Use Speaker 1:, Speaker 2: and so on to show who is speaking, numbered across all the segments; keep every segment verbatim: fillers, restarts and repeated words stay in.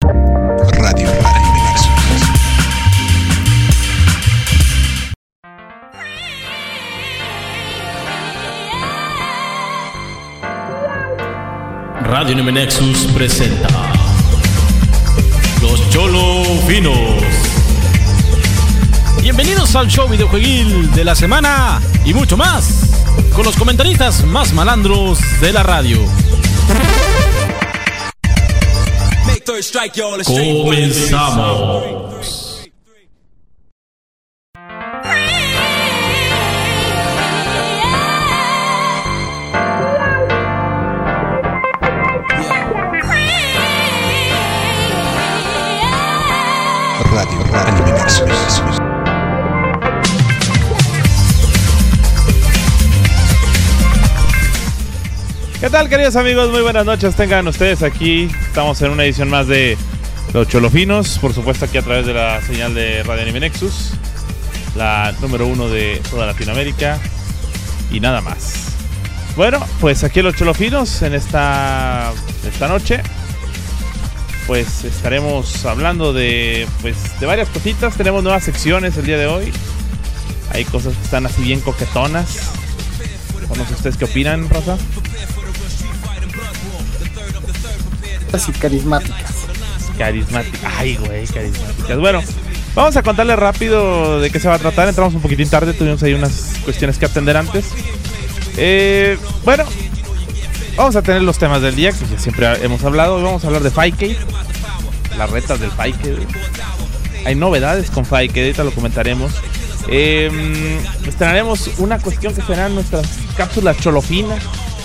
Speaker 1: Radio Anime
Speaker 2: Radio Anime Nexus presenta Los Cholofinos. Bienvenidos al show videojueguil de la semana y mucho más, con los comentaristas más malandros de la radio. Comenzamos.
Speaker 1: Radio Anime Nexus.
Speaker 3: ¿Qué tal, queridos amigos? Muy buenas noches, tengan ustedes aquí. Estamos en una edición más de Los Cholofinos, por supuesto aquí a través de la señal de Radio Anime Nexus, la número uno de toda Latinoamérica y nada más. Bueno, pues aquí Los Cholofinos en esta, esta noche pues estaremos hablando de pues de varias cositas. Tenemos nuevas secciones el día de hoy. Hay cosas que están así bien coquetonas. No sé ustedes qué opinan, Rosa.
Speaker 4: Y carismáticas.
Speaker 3: Carismáticas. Ay, güey, carismáticas. Bueno, vamos a contarles rápido de qué se va a tratar. Entramos un poquitín tarde, tuvimos ahí unas cuestiones que atender antes. Eh, bueno, vamos a tener los temas del día que ya siempre hemos hablado. Hoy vamos a hablar de Fightcade, las retas del Fightcade. Hay novedades con Fightcade, ahorita lo comentaremos. Eh, estrenaremos una cuestión que serán nuestras cápsulas cholofinas,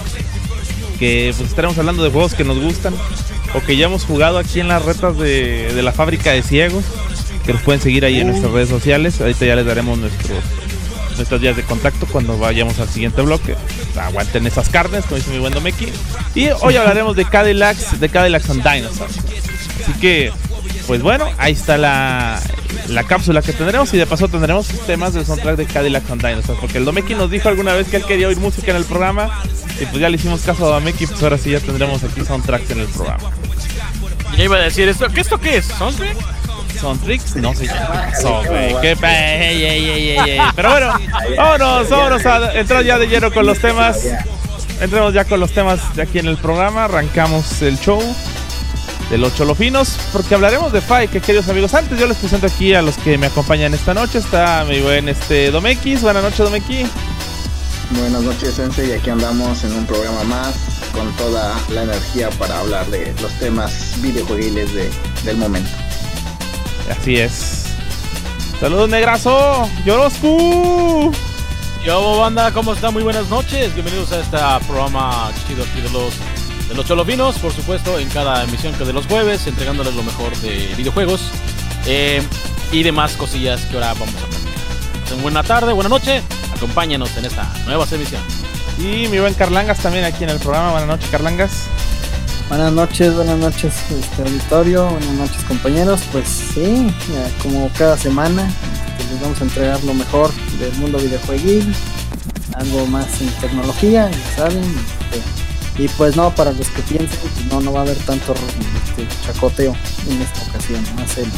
Speaker 3: que pues estaremos hablando de juegos que nos gustan o que ya hemos jugado aquí en las retas de, de la fábrica de ciegos, que nos pueden seguir ahí en nuestras redes sociales. Ahorita ya les daremos nuestros nuestros días de contacto cuando vayamos al siguiente bloque. Aguanten esas carnes, como dice mi buen Domeki. Y hoy hablaremos de Cadillacs, de Cadillacs and Dinosaurs. Así que, pues bueno, ahí está la, la cápsula que tendremos. Y de paso tendremos temas del soundtrack de Cadillacs and Dinosaurs, porque el Domeki nos dijo alguna vez que él quería oír música en el programa. Y pues ya le hicimos caso a Domeki, pues ahora sí ya tendremos aquí soundtracks en el programa.
Speaker 2: Ya iba a decir esto, ¿qué esto qué es? ¿Soundtrack?
Speaker 3: ¿Soundtracks? No sé qué pasó, güey. Qué pe... ey, ey, ey, ey, ey. Pero bueno, vámonos, vámonos a entrar ya de lleno con los temas. Entremos ya con los temas de aquí en el programa. Arrancamos el show de Los Cholofinos, porque hablaremos de Fight, que queridos amigos. Antes yo les presento aquí a los que me acompañan esta noche. Está mi buen este Domeki. Buenas noches, Domeki.
Speaker 4: Buenas noches, Sensei, y aquí andamos en un programa más con toda la energía para hablar de los temas videojueguiles de, del momento.
Speaker 3: Así es. Saludos, Negrazo. Yorosku.
Speaker 2: Yo, banda, ¿cómo están? Muy buenas noches. Bienvenidos a este programa chido aquí de los, de los Cholofinos, por supuesto, en cada emisión que de los jueves, entregándoles lo mejor de videojuegos eh, y demás cosillas que ahora vamos a platicar. Buena tarde, buena noche. Acompáñanos en esta nueva emisión.
Speaker 3: Y mi buen Carlangas también aquí en el programa. Buenas noches, Carlangas.
Speaker 4: Buenas noches, buenas noches, este auditorio, buenas noches, compañeros. Pues sí, como cada semana pues les vamos a entregar lo mejor del mundo videojueguil, algo más en tecnología, ya saben. Este, y pues no, para los que piensen, pues no, no va a haber tanto este, chacoteo en esta ocasión, más serio.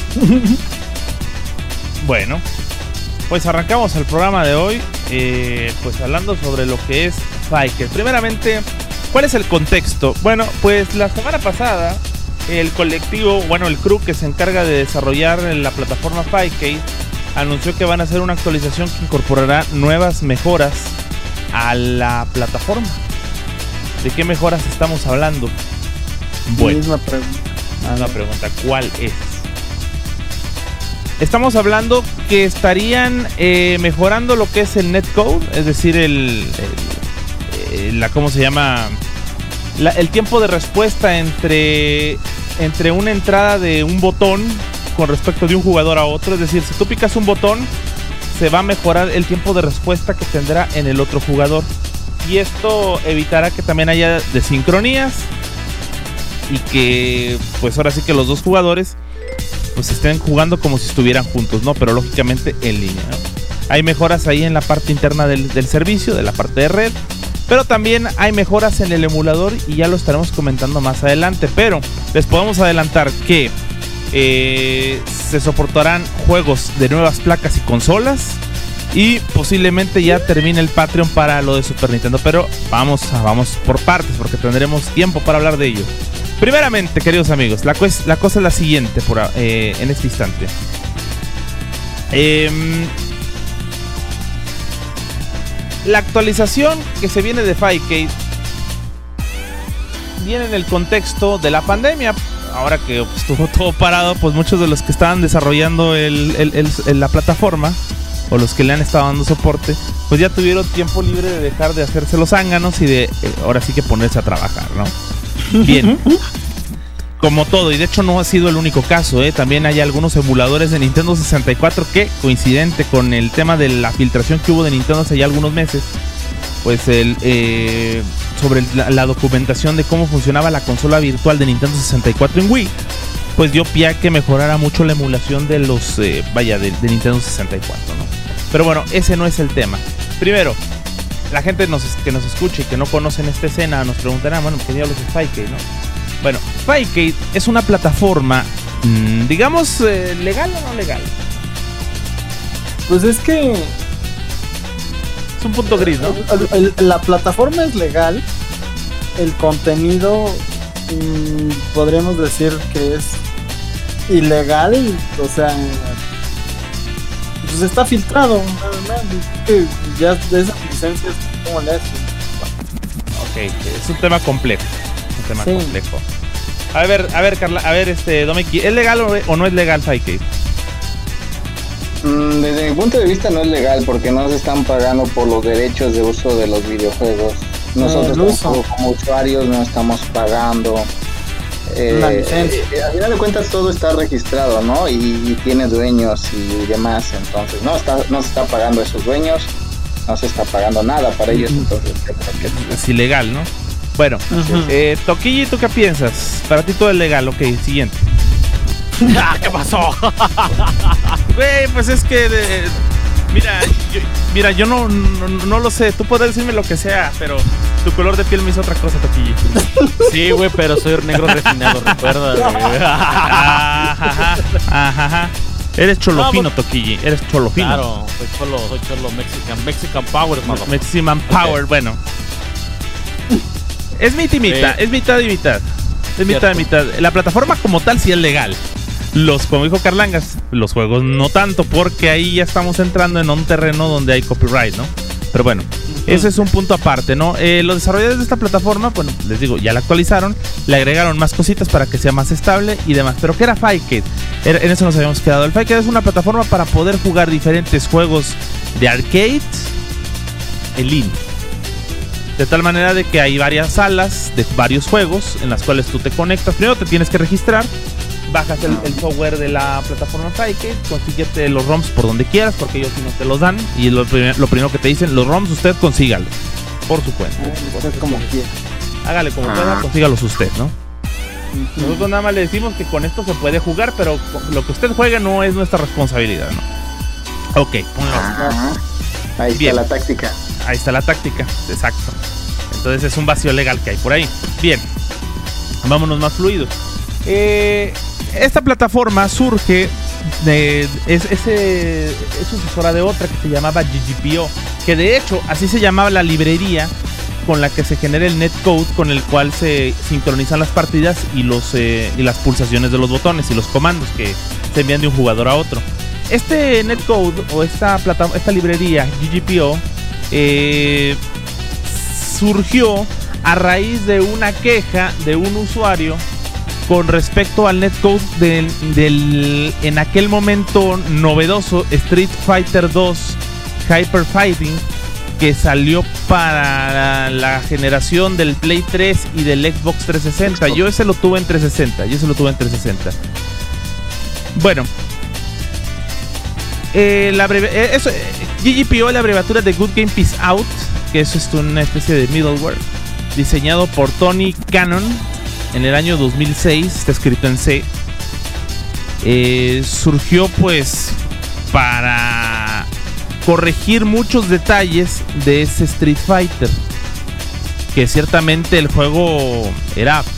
Speaker 3: Bueno, pues arrancamos el programa de hoy, eh, pues hablando sobre lo que es Fightcade. Primeramente, ¿cuál es el contexto? Bueno, pues la semana pasada el colectivo, bueno, el crew que se encarga de desarrollar la plataforma Fightcade anunció que van a hacer una actualización que incorporará nuevas mejoras a la plataforma. ¿De qué mejoras estamos hablando? Bueno,
Speaker 4: misma pregunta.
Speaker 3: Una pregunta, ¿cuál es? Estamos hablando que estarían eh, mejorando lo que es el netcode, es decir, el, el, el la ¿cómo se llama? La, el tiempo de respuesta entre entre una entrada de un botón con respecto de un jugador a otro. Es decir, si tú picas un botón, se va a mejorar el tiempo de respuesta que tendrá en el otro jugador. Y esto evitará que también haya desincronías y que, pues ahora sí que los dos jugadores pues estén jugando como si estuvieran juntos, ¿no? Pero lógicamente en línea, ¿no? Hay mejoras ahí en la parte interna del, del servicio, de la parte de red. Pero también hay mejoras en el emulador y ya lo estaremos comentando más adelante. Pero les podemos adelantar que Eh, se soportarán juegos de nuevas placas y consolas. Y posiblemente ya termine el Patreon para lo de Super Nintendo. Pero vamos, vamos por partes, porque tendremos tiempo para hablar de ello. Primeramente, queridos amigos, la, cues- la cosa es la siguiente por, eh, en este instante. Eh, la actualización que se viene de Fightcade viene en el contexto de la pandemia. Ahora que estuvo todo parado, pues muchos de los que estaban desarrollando el, el, el, el, la plataforma, o los que le han estado dando soporte, pues ya tuvieron tiempo libre de dejar de hacerse los zánganos y de eh, ahora sí que ponerse a trabajar, ¿no? Bien. Como todo, y de hecho no ha sido el único caso, ¿eh? También hay algunos emuladores de Nintendo sesenta y cuatro que, coincidente con el tema de la filtración que hubo de Nintendo hace ya algunos meses, pues el eh, sobre la, la documentación de cómo funcionaba la consola virtual de Nintendo sesenta y cuatro en Wii, pues dio pie a que mejorara mucho la emulación de los, eh, vaya, de, de Nintendo sesenta y cuatro, ¿no? Pero bueno, ese no es el tema. Primero, la gente nos, que nos escuche y que no conocen esta escena nos preguntará, bueno, ¿qué diablos es Fightcade, no? Bueno, Fightcade es una plataforma, mmm, digamos, eh, ¿legal o no legal?
Speaker 4: Pues es que
Speaker 3: es un punto gris, ¿no?
Speaker 4: El, el, la plataforma es legal. El contenido mmm, podríamos decir que es ilegal, o sea, pues está filtrado, nada más. Que ya de esas licencias, ¿cómo le haces?
Speaker 3: Ok, es un tema complejo. Un tema
Speaker 4: sí.
Speaker 3: complejo. A ver, a ver, Carla, a ver, este, Domeki, ¿es legal o, o no es legal Fightcade?
Speaker 5: Mm, desde mi punto de vista no es legal porque no se están pagando por los derechos de uso de los videojuegos. Nosotros
Speaker 4: Eh,
Speaker 5: como, como usuarios no estamos pagando. Eh,
Speaker 4: Una licencia.
Speaker 5: Eh, al final de cuentas todo está registrado, ¿no? Y, y tiene dueños y demás. Entonces no está, no se está pagando a esos dueños, no se está pagando nada para ellos. Entonces yo creo que
Speaker 3: es ilegal, ¿no? Bueno, uh-huh. eh, Toquillo, ¿tú qué piensas? Para ti todo es legal, ok, siguiente.
Speaker 2: ¿Qué pasó?
Speaker 3: Güey, pues es que de, mira, yo, mira, yo no, no, no lo sé. Tú puedes decirme lo que sea, pero tu color de piel me hizo otra cosa, Toquillo.
Speaker 2: Sí, güey, pero soy negro refinado, recuerda, güey.
Speaker 3: Ajá, ajá. Eres cholofino, no, pues, Toquillo. Eres cholofino.
Speaker 2: Claro, soy cholo, soy cholo Mexican, Mexican Power, mano.
Speaker 3: Mexican Power, okay. Bueno. Es mitad y mitad, sí. Es mitad y mitad. Es mitad y mitad. La plataforma como tal sí es legal. Los, como dijo Carlangas, los juegos no tanto, porque ahí ya estamos entrando en un terreno donde hay copyright, ¿no? Pero bueno, uh-huh. Ese es un punto aparte, ¿no? Eh, los desarrolladores de esta plataforma, bueno, les digo, ya la actualizaron, le agregaron más cositas para que sea más estable y demás. Pero ¿qué era Fightcade? Era, en eso nos habíamos quedado. El Fightcade es una plataforma para poder jugar diferentes juegos de arcade en línea. De tal manera de que hay varias salas de varios juegos en las cuales tú te conectas. Primero te tienes que registrar, bajas el, el software de la plataforma Fightcade, consíguete los ROMs por donde quieras, porque ellos no te los dan. Y lo, primer, lo primero que te dicen, los ROMs usted consígalos por su cuenta.
Speaker 4: Usted como quiera.
Speaker 3: Hágale como pueda, consígalos usted, ¿no? Uh-huh. Nosotros nada más le decimos que con esto se puede jugar, pero lo que usted juegue no es nuestra responsabilidad, ¿no? Ok,
Speaker 5: uh-huh. Ahí
Speaker 3: Bien.
Speaker 5: está la táctica.
Speaker 3: Ahí está la táctica, exacto. Entonces es un vacío legal que hay por ahí. Bien, vámonos más fluidos. Eh, esta plataforma surge de, es, es, es sucesora de otra que se llamaba G G P O, que de hecho así se llamaba la librería con la que se genera el netcode, con el cual se sincronizan las partidas y, los, eh, y las pulsaciones de los botones y los comandos que se envían de un jugador a otro. Este netcode o esta, plata, esta librería G G P O eh, surgió a raíz de una queja de un usuario con respecto al netcode del, del en aquel momento novedoso Street Fighter dos Hyper Fighting, que salió para la, la generación del Play tres y del Xbox trescientos sesenta. Yo ese lo tuve en trescientos sesenta. Yo ese lo tuve en trescientos sesenta. Bueno, eh, la breve, eh, eso, eh, G G P O es la abreviatura de Good Game Peace Out, que eso es una especie de middleware diseñado por Tony Cannon en el año dos mil seis. Está escrito en C. Eh, surgió pues para corregir muchos detalles de ese Street Fighter, que ciertamente el juego era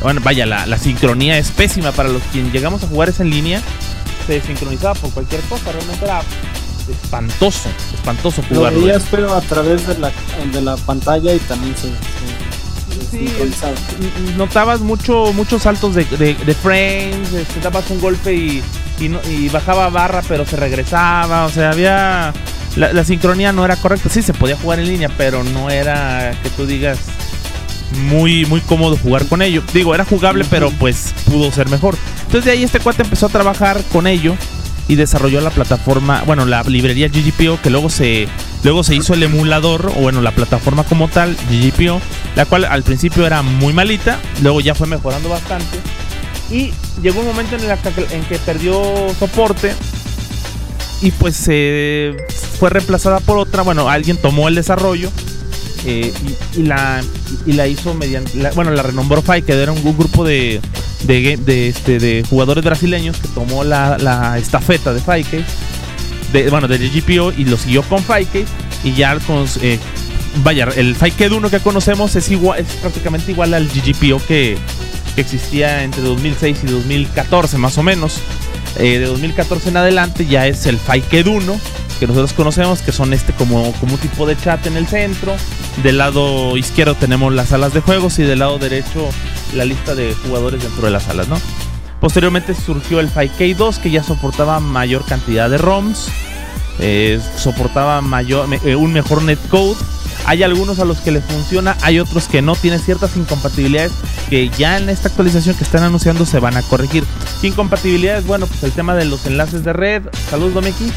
Speaker 3: bueno, vaya, la, la sincronía es pésima para los quien llegamos a jugar esa en línea. Se desincronizaba por cualquier cosa, realmente era espantoso, espantoso
Speaker 4: Lo
Speaker 3: jugarlo.
Speaker 4: veías, pero a través de la, de la pantalla y también se, se, se
Speaker 3: Sí,
Speaker 4: sincronizaba.
Speaker 3: notabas mucho, muchos saltos de, de, de frames, este, dabas un golpe y, y, no, y bajaba barra, pero se regresaba, o sea, había... La, la sincronía no era correcta, sí, se podía jugar en línea, pero no era que tú digas muy, muy cómodo jugar con ello. Digo, era jugable, pero pues pudo ser mejor. Entonces de ahí este cuate empezó a trabajar con ello y desarrolló la plataforma, bueno, la librería G G P O, que luego se, luego se hizo el emulador, o bueno, la plataforma como tal, G G P O, la cual al principio era muy malita, luego ya fue mejorando bastante. Y llegó un momento en, la que, en que perdió soporte y pues eh, fue reemplazada por otra. Bueno, alguien tomó el desarrollo eh, y, y, la, y la hizo mediante, la, bueno, la renombró Fai, que era un, un grupo de, de, de, este, de jugadores brasileños que tomó la, la estafeta de Faike, de, bueno, de G G P O, y lo siguió con Faike. Y ya con, eh, vaya, el Faike uno que conocemos es, igual, es prácticamente igual al G G P O que, que existía entre dos mil seis y dos mil catorce más o menos. Eh, de dos mil catorce en adelante ya es el Faiked uno que nosotros conocemos, que son este como, como un tipo de chat en el centro. Del lado izquierdo tenemos las salas de juegos y del lado derecho la lista de jugadores dentro de las salas, ¿no? Posteriormente surgió el Faiked dos, que ya soportaba mayor cantidad de ROMs, eh, soportaba mayor, eh, un mejor netcode. Hay algunos a los que les funciona, hay otros que no, tienen ciertas incompatibilidades que ya en esta actualización que están anunciando se van a corregir. ¿Qué incompatibilidades? Bueno, pues el tema de los enlaces de red. Saludos, Domeki.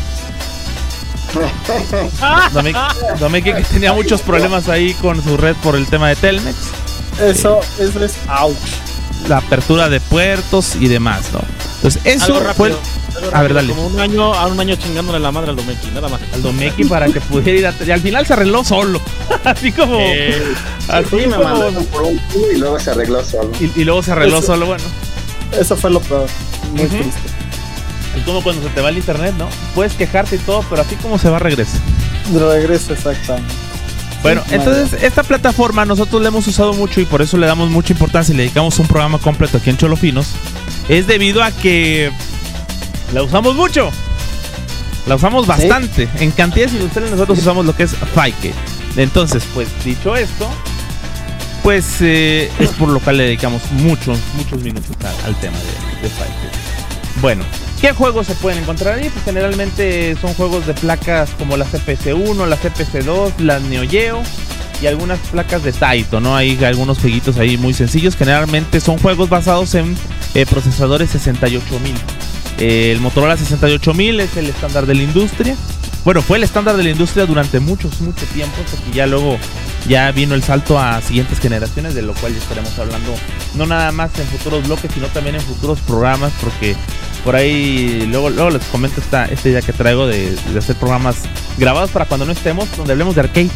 Speaker 3: Domeki, Domeki que tenía muchos problemas ahí con su red por el tema de Telmex.
Speaker 4: Eso, eso es ouch.
Speaker 3: La apertura de puertos y demás, ¿no? Entonces, eso
Speaker 2: Algo
Speaker 3: fue...
Speaker 2: rápido, algo
Speaker 3: A
Speaker 2: rápido,
Speaker 3: ver, dale.
Speaker 2: Como un año, a un año chingándole la madre al Domeki, nada más.
Speaker 3: Al Domeki para que pudiera ir a... Y al final se arregló solo. Así como...
Speaker 2: Eh,
Speaker 3: así
Speaker 5: Sí, me
Speaker 3: como-
Speaker 5: mandaron por un cubo y luego se arregló solo.
Speaker 3: y, y luego se arregló
Speaker 4: Eso.
Speaker 3: solo, bueno.
Speaker 4: Eso fue lo peor. Muy
Speaker 3: Ujú.
Speaker 4: triste.
Speaker 3: Es como cuando se te va el internet, ¿no? Puedes quejarte y todo, pero así como se va, regresa.
Speaker 4: Regresa exactamente.
Speaker 3: Bueno,
Speaker 4: Sí,
Speaker 3: entonces esta plataforma nosotros la hemos usado mucho y por eso le damos mucha importancia y le dedicamos un programa completo aquí en Cholofinos. Es debido a que la usamos mucho. La usamos bastante. En cantidades industriales nosotros usamos lo que es Faike. Entonces, pues dicho esto, pues eh, es por lo cual le dedicamos muchos, muchos minutos a- al tema de, de Faike. Bueno, ¿qué juegos se pueden encontrar ahí? Pues generalmente son juegos de placas como la C P C uno, la C P C dos, la Neo Geo y algunas placas de Taito, ¿no? Hay algunos jueguitos ahí muy sencillos. Generalmente son juegos basados en eh, procesadores sesenta y ocho mil. Eh, el Motorola sesenta y ocho mil es el estándar de la industria. Bueno, fue el estándar de la industria durante muchos, mucho tiempo, porque ya luego ya vino el salto a siguientes generaciones, de lo cual ya estaremos hablando no nada más en futuros bloques, sino también en futuros programas, porque por ahí luego, luego les comento esta, esta idea que traigo de, de hacer programas grabados para cuando no estemos, donde hablemos de arcades,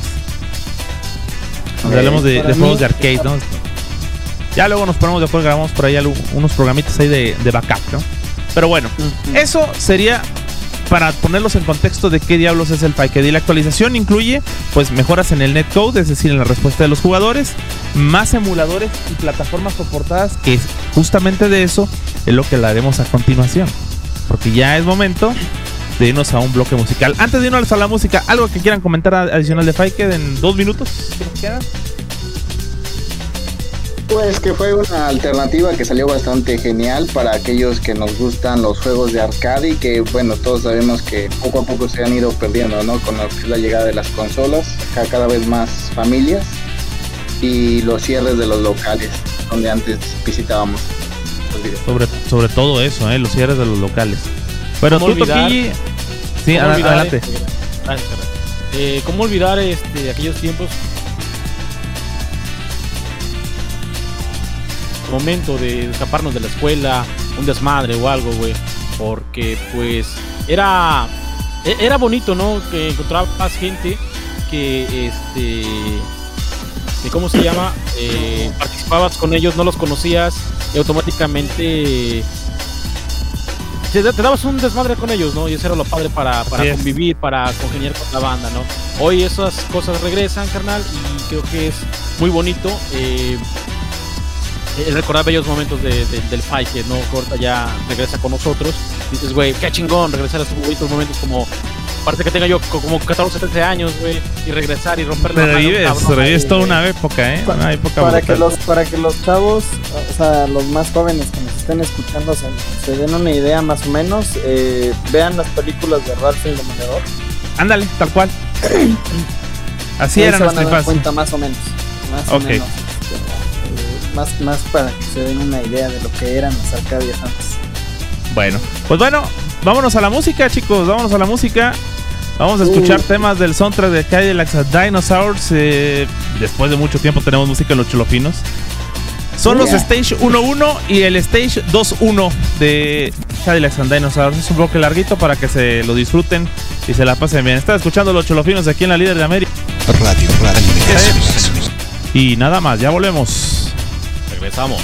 Speaker 3: donde
Speaker 5: Ok.
Speaker 3: hablemos de, de
Speaker 4: Para
Speaker 3: juegos
Speaker 4: mí-
Speaker 3: de arcade, ¿no? Ya luego nos ponemos de acuerdo, grabamos por ahí algo- unos programitas ahí de, de backup, ¿no? Pero bueno,
Speaker 4: Ujú.
Speaker 3: eso sería para ponerlos en contexto de qué diablos es el Faiked. Y la actualización incluye pues mejoras en el netcode, es decir, en la respuesta de los jugadores, más emuladores y plataformas soportadas, que es justamente de eso es lo que hablaremos a continuación, porque ya es momento de irnos a un bloque musical. Antes de irnos a la música, algo que quieran comentar adicional de Faiked en dos minutos, si nos quedan.
Speaker 5: Pues que fue una alternativa que salió bastante genial para aquellos que nos gustan los juegos de arcade y que, bueno, todos sabemos que poco a poco se han ido perdiendo, ¿no? Con lo que es la llegada de las consolas, a cada vez más familias y los cierres de los locales donde antes visitábamos los videojuegos.
Speaker 3: Sobre, sobre todo eso, ¿eh? Los cierres de los locales. Bueno,
Speaker 2: ¿Cómo
Speaker 3: tú,
Speaker 2: olvidar?
Speaker 3: Toquilli. Sí,
Speaker 2: ¿Cómo
Speaker 3: ad-
Speaker 2: olvidar,
Speaker 3: adelante.
Speaker 2: este, gracias, Carlos. Eh, ¿Cómo olvidar este, aquellos tiempos? Momento de escaparnos de la escuela, un desmadre o algo, güey. Porque, pues, era e- era bonito, ¿no? Que encontrabas gente que, este, que, ¿cómo se llama? Eh, participabas con ellos, no los conocías y automáticamente te, te dabas un desmadre con ellos, ¿no? Y eso era lo padre para, para
Speaker 3: Así es.
Speaker 2: convivir, para congeniar con la banda, ¿no? Hoy esas cosas regresan, carnal, y creo que es muy bonito. Eh, eh, recordar bellos momentos de, de, del Fai, que no corta, ya regresa con nosotros. Dices, güey, qué chingón regresar a esos bonitos momentos, como parece que tenga yo como catorce, trece años, güey, y regresar y romper la
Speaker 3: Revives, revives toda una época, ¿eh? Una época
Speaker 4: para
Speaker 3: brutal.
Speaker 4: que los para que los chavos, o sea, los más jóvenes que nos estén escuchando se, se den una idea más o menos, eh, vean las películas de Ralph el Demoledor.
Speaker 3: Ándale, tal cual. Así
Speaker 4: Ahí
Speaker 3: era
Speaker 4: se van
Speaker 3: nuestra
Speaker 4: a dar
Speaker 3: infancia.
Speaker 4: cuenta más o menos, más
Speaker 3: Ok.
Speaker 4: o menos, este, eh, más más para que se den una idea de lo que eran las Arcadias antes.
Speaker 3: Bueno, pues bueno, vámonos a la música, chicos, vámonos a la música. Vamos a escuchar
Speaker 4: Uh.
Speaker 3: temas del soundtrack de Cadillacs and Dinosaurs. Eh, después de mucho tiempo tenemos música en los Cholofinos. Son los
Speaker 4: Yeah.
Speaker 3: Stage uno uno y el Stage dos uno de Cadillacs and Dinosaurs. Es un bloque larguito para que se lo disfruten y se la pasen bien. Están escuchando los Cholofinos aquí en la Líder de América.
Speaker 1: Radio, radio, Animex.
Speaker 3: Y nada más, ya volvemos.
Speaker 2: Regresamos.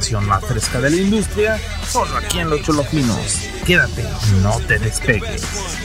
Speaker 3: información más fresca de la industria, solo aquí en Los Cholofinos. Quédate, no te despegues.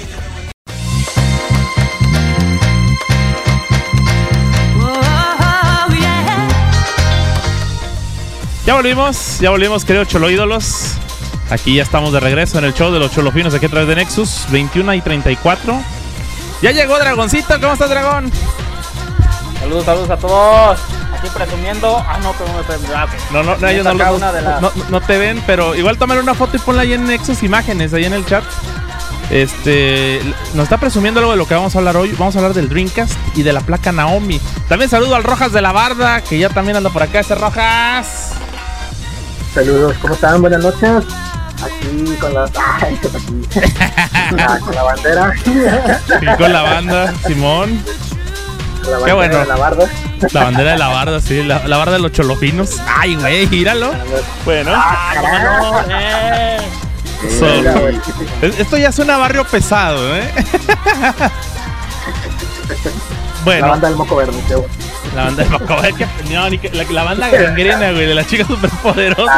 Speaker 3: Ya volvimos, ya volvimos, queridos choloídolos. Aquí ya estamos de regreso en el show de Los Cholofinos aquí a través de Nexus, veintiuno y treinta y cuatro. Ya llegó Dragoncito, ¿cómo estás, Dragón?
Speaker 6: Saludos, saludos a todos. Aquí presumiendo. Ah, no, pero no me presumiendo. Ah, okay.
Speaker 3: No, no, no, ellos no, no, no, las... no, no te ven, pero igual tómale una foto y ponla ahí en Nexus Imágenes, ahí en el chat. Este, nos está presumiendo algo de lo que vamos a hablar hoy. Vamos a hablar del Dreamcast y de la placa Naomi. También saludo al Rojas de la Barda, que ya también anda por acá. Ese Rojas.
Speaker 7: Saludos, ¿cómo están? Buenas noches. Aquí con la... Ay, aquí. Ah, con la bandera.
Speaker 3: Sí, con la banda, Simón.
Speaker 7: La
Speaker 3: Qué bueno.
Speaker 7: De la barda.
Speaker 3: La bandera de la barda, sí. La, la barda de los cholofinos. Ay, güey, gíralo. Bueno.
Speaker 6: Ah, no, eh.
Speaker 3: So, esto ya suena a barrio pesado, ¿eh? Bueno.
Speaker 7: La banda del moco verde, qué bueno.
Speaker 3: La banda del moco verde. No, ni que, la, la banda gangrena, güey, de las chicas superpoderosas.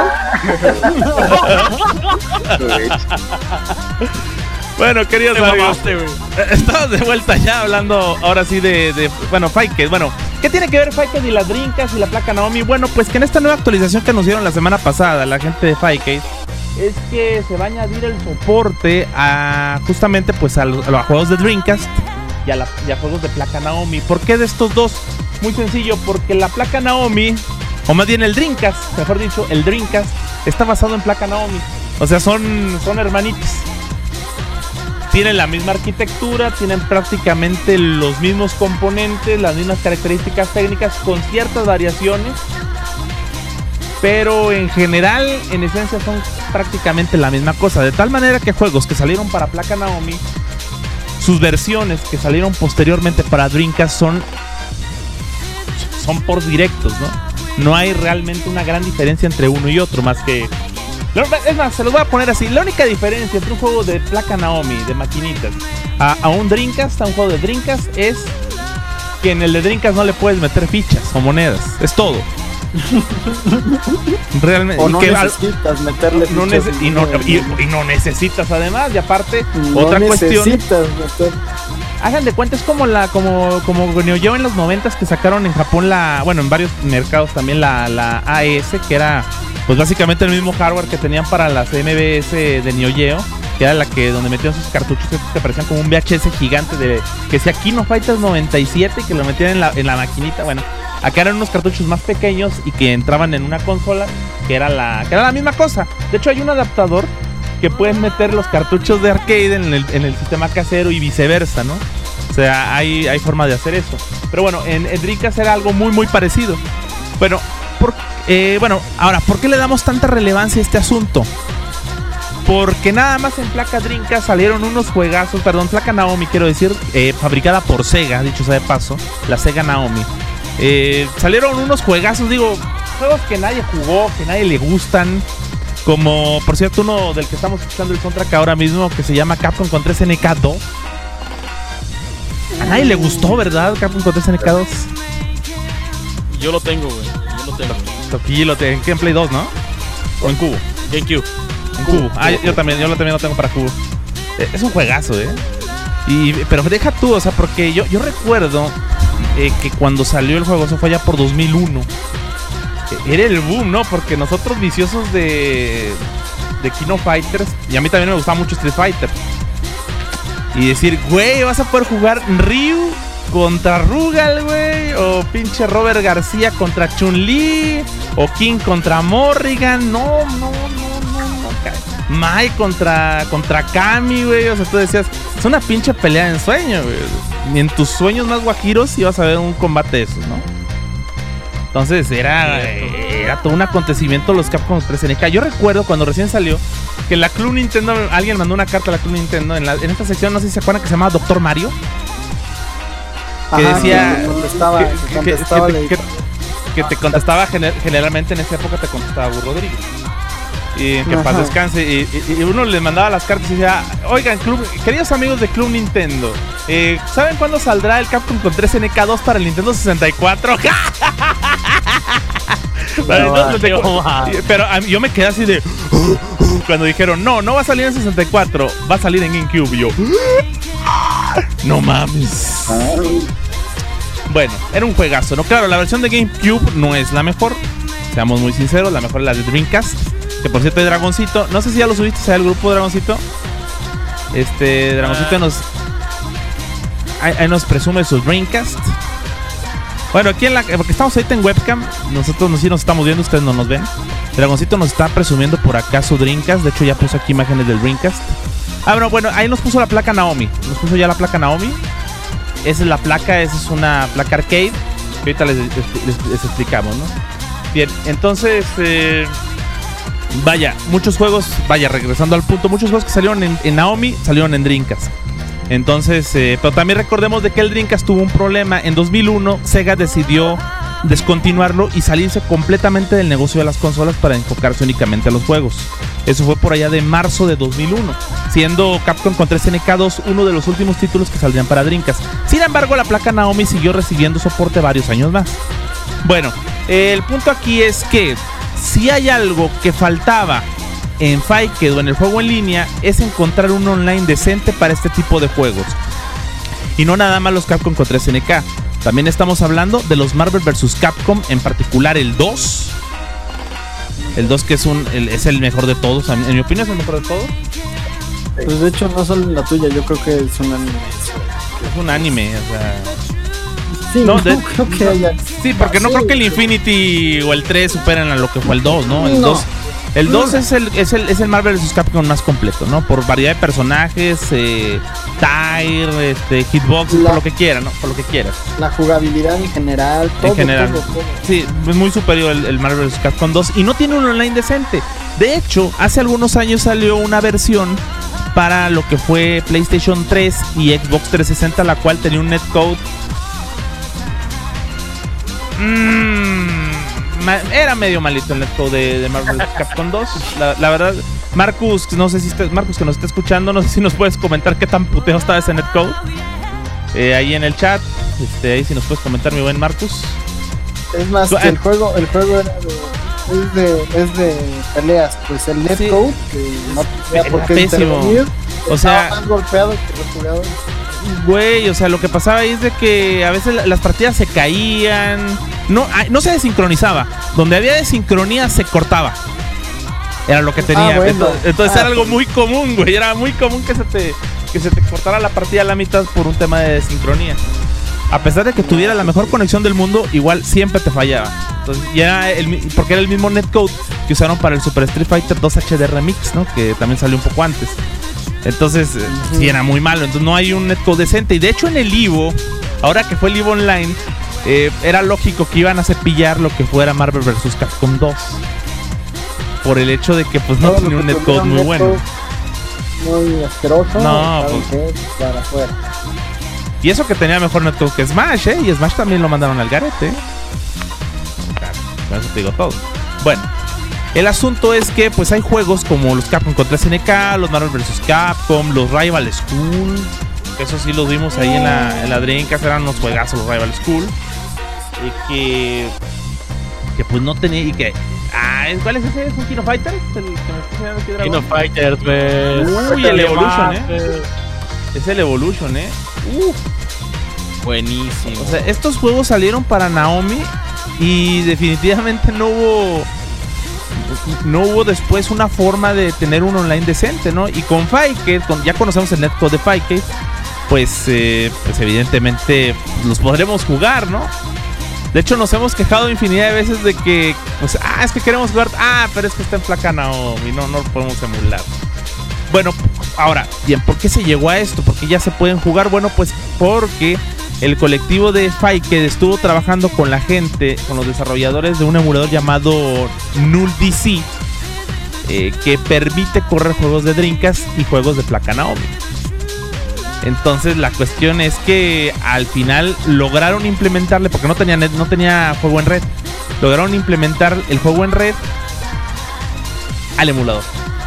Speaker 3: Bueno, queridos amigos, estamos de vuelta ya hablando ahora sí de, de bueno, Fightcade. Bueno, ¿qué tiene que ver Fightcade y las Dreamcast y la placa Naomi? Bueno, pues que en esta nueva actualización que anunciaron la semana pasada la gente de Fightcade es que se va a añadir el soporte a justamente pues a los, a los juegos de Dreamcast y a, la, y a juegos de placa Naomi. ¿Por qué de estos dos? Muy sencillo, porque la placa Naomi, o más bien el Dreamcast, mejor dicho, el Dreamcast está basado en placa Naomi. O sea, son, son hermanitos. Tienen la misma arquitectura, tienen prácticamente los mismos componentes, las mismas características técnicas con ciertas variaciones, pero en general, en esencia, son prácticamente la misma cosa. De tal manera que juegos que salieron para placa Naomi, sus versiones que salieron posteriormente para Dreamcast son, son por directos, ¿no? No hay realmente una gran diferencia entre uno y otro, más que... Es más, se los voy a poner así. La única diferencia entre un juego de placa Naomi, de maquinitas, a, a un Dreamcast, a un juego de Dreamcast, es que en el de Dreamcast no le puedes meter fichas o monedas. Es todo. Realmente.
Speaker 4: O no
Speaker 3: que,
Speaker 4: necesitas meterle
Speaker 3: no
Speaker 4: fichas.
Speaker 3: Nece- y, no, y, y no necesitas además. Y aparte,
Speaker 4: no
Speaker 3: otra cuestión.
Speaker 4: Necesitas meter.
Speaker 3: Hagan de cuenta, es como la como como Neo Geo en los noventas que sacaron en Japón la, bueno, en varios mercados también la, la A S, que era pues básicamente el mismo hardware que tenían para las M V S de Neo Geo, que era la que donde metían sus cartuchos que parecían como un V H S gigante de que decía Kino Fighters noventa y siete, que lo metían en la, en la maquinita. Bueno, acá eran unos cartuchos más pequeños y que entraban en una consola que era la que era la misma cosa. De hecho, hay un adaptador que pueden meter los cartuchos de arcade en el, en el sistema casero y viceversa, ¿no? O sea, hay, hay forma de hacer eso. Pero bueno, en, en Dreamcast era algo muy, muy parecido. Bueno, por, eh, bueno, ahora, ¿por qué le damos tanta relevancia a este asunto? Porque nada más en placa Dreamcast salieron unos juegazos, perdón, placa Naomi, quiero decir, eh, fabricada por Sega, dicho sea de paso, la Sega Naomi. Eh, salieron unos juegazos, digo, juegos que nadie jugó, que nadie le gustan. Como, por cierto, uno del que estamos escuchando el soundtrack ahora mismo, que se llama Capcom con tres N K dos. A nadie le gustó, ¿verdad? Capcom con tres N K dos.
Speaker 2: Yo lo tengo, güey. Yo lo tengo.
Speaker 3: Toquillo lo tengo en Play dos, ¿no? O en Cubo.
Speaker 2: GameCube.
Speaker 3: En Cubo. Ah, yo, yo también, yo lo también lo tengo para Cubo. Eh, es un juegazo, ¿eh? Y, pero deja tú, o sea, porque yo, yo recuerdo eh, que cuando salió el juego, eso fue allá por dos mil uno. Era el boom, ¿no? Porque nosotros viciosos de de Kino Fighters, y a mí también me gustaba mucho Street Fighter, y decir, güey, vas a poder jugar Ryu contra Rugal, güey, o pinche Robert García contra Chun-Li, o King contra Morrigan. No, no, no, no, no. Mai contra, contra Kami, güey. O sea, tú decías, es una pinche pelea en sueño, güey. Ni en tus sueños más guajiros ibas a ver un combate de esos, ¿no? Entonces era, era todo un acontecimiento los Capcom tres N K. Yo recuerdo cuando recién salió que la Club Nintendo, alguien mandó una carta a la Club Nintendo en, la, en esta sección, no sé si se acuerdan, que se llamaba Doctor Mario. Que
Speaker 4: Ajá,
Speaker 3: decía
Speaker 4: que contestaba,
Speaker 3: que,
Speaker 4: que contestaba
Speaker 3: que,
Speaker 4: el
Speaker 3: que, que, que te contestaba gener, generalmente en esa época te contestaba Gus Rodríguez. Y que paz descanse. Y, y, y uno les mandaba las cartas y decía, oigan, club, queridos amigos de Club Nintendo, eh, ¿saben cuándo saldrá el Capcom con tres N K dos para el Nintendo sesenta y cuatro? Para
Speaker 2: No,
Speaker 3: Nintendo sesenta y cuatro.
Speaker 2: no, man.
Speaker 3: Pero a mí- yo me quedé así de... Cuando dijeron, no, no va a salir en sesenta y cuatro, va a salir en GameCube. Y yo... No mames. Bueno, era un juegazo, ¿no? Claro, la versión de GameCube no es la mejor. Seamos muy sinceros, la mejor es la de Dreamcast. Que por cierto hay Dragoncito. No sé si ya lo subiste al grupo, Dragoncito. Este, Dragoncito
Speaker 2: Ah.
Speaker 3: nos... Ahí, ahí nos presume su Dreamcast. Bueno, aquí en la... Porque estamos ahorita en webcam. Nosotros no, sí nos estamos viendo, ustedes no nos ven. Dragoncito nos está presumiendo por acá su Dreamcast. De hecho ya puso aquí imágenes del Dreamcast. Ah, bueno, bueno, ahí nos puso la placa Naomi. Nos puso ya la placa Naomi. Esa es la placa, esa es una placa arcade. Que ahorita les, les, les- les explicamos, ¿no? Bien, entonces... Eh, vaya, muchos juegos... Vaya, regresando al punto. Muchos juegos que salieron en, en Naomi salieron en Dreamcast. Entonces, eh, pero también recordemos de que el Dreamcast tuvo un problema. En dos mil uno, Sega decidió descontinuarlo y salirse completamente del negocio de las consolas para enfocarse únicamente a los juegos. Eso fue por allá de marzo de dos mil uno, siendo Capcom contra S N K dos uno de los últimos títulos que saldrían para Dreamcast. Sin embargo, la placa Naomi siguió recibiendo soporte varios años más. Bueno, eh, el punto aquí es que si hay algo que faltaba en Faiked o en el juego en línea, es encontrar un online decente para este tipo de juegos. Y no nada más los Capcom contra S N K. También estamos hablando de los Marvel versus. Capcom, en particular el dos. El dos que es un el, es el mejor de todos. En mi opinión es el mejor de todos.
Speaker 4: Pues de hecho no solo la tuya, yo creo que es un anime.
Speaker 3: Es un anime, o sea...
Speaker 4: Sí,
Speaker 3: No,
Speaker 4: no,
Speaker 3: de-
Speaker 4: creo que haya.
Speaker 3: Sí, porque no
Speaker 4: Sí,
Speaker 3: creo que el
Speaker 4: sí.
Speaker 3: Infinity o el tres superen a lo que fue el dos, ¿no? El
Speaker 4: No.
Speaker 3: dos, el dos es, el, es, el, es el Marvel versus. Capcom más completo, ¿no? Por variedad de personajes, eh, tire, este, hitbox,
Speaker 4: La-
Speaker 3: por lo que quieras, ¿no? Por lo que quieras.
Speaker 4: La jugabilidad en general, todo,
Speaker 3: general.
Speaker 4: todo, todo.
Speaker 3: Sí, es muy superior el, el Marvel versus. Capcom dos y no tiene un online decente. De hecho, hace algunos años salió una versión para lo que fue PlayStation tres y Xbox trescientos sesenta, la cual tenía un netcode. Mm, ma- era medio malito el netcode de, de Marvel versus. Capcom dos. La, la verdad, Marcus, no sé si esté- Marcus que nos está escuchando, no sé si nos puedes comentar qué tan puteo está ese netcode. Eh, ahí en el chat, este, ahí si nos puedes comentar, mi buen Marcus.
Speaker 4: Es más,
Speaker 3: Tú-
Speaker 4: que el juego, el juego era de, es de, es de peleas, pues el netcode, que no tenía
Speaker 3: Era
Speaker 4: por qué
Speaker 3: pésimo.
Speaker 4: intervenir,
Speaker 3: O sea-
Speaker 4: estaba más golpeado que los jugadores.
Speaker 3: Güey, o sea, lo que pasaba ahí es de que a veces la- las partidas se caían. No, ah, no se desincronizaba. Donde había desincronía se cortaba. Era lo que tenía.
Speaker 4: Ah, bueno.
Speaker 3: Entonces, entonces
Speaker 4: Ah,
Speaker 3: era algo
Speaker 4: pues.
Speaker 3: muy común, güey. Era muy común que se te que se te cortara la partida a la mitad por un tema de desincronía. A pesar de que tuviera la mejor conexión del mundo, igual siempre te fallaba. Entonces, y era el, mi- porque era el mismo netcode que usaron para el Super Street Fighter dos H D Remix, ¿no? Que también salió un poco antes. Entonces, eh, sí era muy malo. Entonces no hay un netcode decente. Y de hecho en el Evo, ahora que fue el Evo Online, eh, era lógico que iban a cepillar lo que fuera Marvel versus. Capcom dos. Por el hecho de que pues no
Speaker 4: Todo lo
Speaker 3: tenía
Speaker 4: que
Speaker 3: un netcode
Speaker 4: tuviera un
Speaker 3: muy bueno.
Speaker 4: netcode Muy asqueroso.
Speaker 3: No,
Speaker 4: ¿saben
Speaker 3: pues.
Speaker 4: qué? Para afuera.
Speaker 3: Y eso que tenía mejor netcode que Smash, ¿eh? Y Smash también lo mandaron al garete. Claro, con eso te digo todo. Bueno, el asunto es que pues hay juegos como los Capcom contra S N K, los Marvel versus. Capcom, los Rival School. Que eso sí los vimos ahí en la, en la Dreamcast, eran unos juegazos los Rival School. Y que... Que pues no tenía... Y que... Ah, ¿cuál es ese? ¿Es un Kino Fighters? El que me está enseñando aquí, Dragon.
Speaker 2: King of Fighters, pues.
Speaker 3: Uy, el Evolution,
Speaker 2: Más,
Speaker 3: eh. Es el Evolution, eh. Uf.
Speaker 2: Buenísimo.
Speaker 3: O sea, estos juegos salieron para Naomi y definitivamente no hubo no hubo después una forma de tener un online decente, ¿no? Y con Faiked, con, ya conocemos el netcode de Faiked, pues, eh, pues evidentemente los podremos jugar, ¿no? De hecho nos hemos quejado infinidad de veces de que, pues, ah, es que queremos jugar, ah, pero es que está en placa Naomi, no, no lo podemos emular. Bueno, ahora, bien, ¿por qué se llegó a esto? ¿Por qué ya se pueden jugar? Bueno, pues porque el colectivo de Faiked estuvo trabajando con la gente, con los desarrolladores de un emulador llamado Null D C, eh, que permite correr juegos de Dreamcast y juegos de placa Naomi. Entonces la cuestión es que al final lograron implementarle, porque no tenía, net, no tenía juego en red, lograron implementar el juego en red al emulador.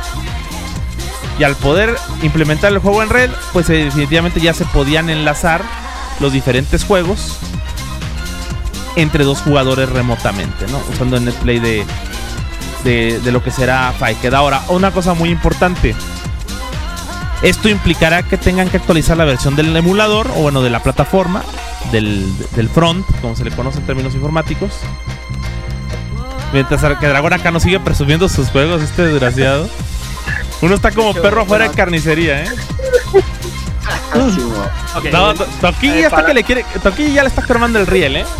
Speaker 3: Y al poder implementar el juego en red, pues eh, definitivamente ya se podían enlazar los diferentes juegos entre dos jugadores remotamente, ¿no? Usando el netplay de, de, de lo que será Faked. Ahora, una cosa muy importante. Esto implicará que tengan que actualizar la versión del emulador, o bueno, de la plataforma, del, del front, como se le conoce en términos informáticos. Mientras que Dragón acá nos sigue presumiendo sus juegos, este desgraciado. Uno está como perro afuera de carnicería, ¿eh?
Speaker 6: Okay.
Speaker 3: No, to Toquilla
Speaker 6: Eh,
Speaker 3: hasta
Speaker 6: para-
Speaker 3: que le quiere. Toquilla ya le está cremando el riel, ¿eh?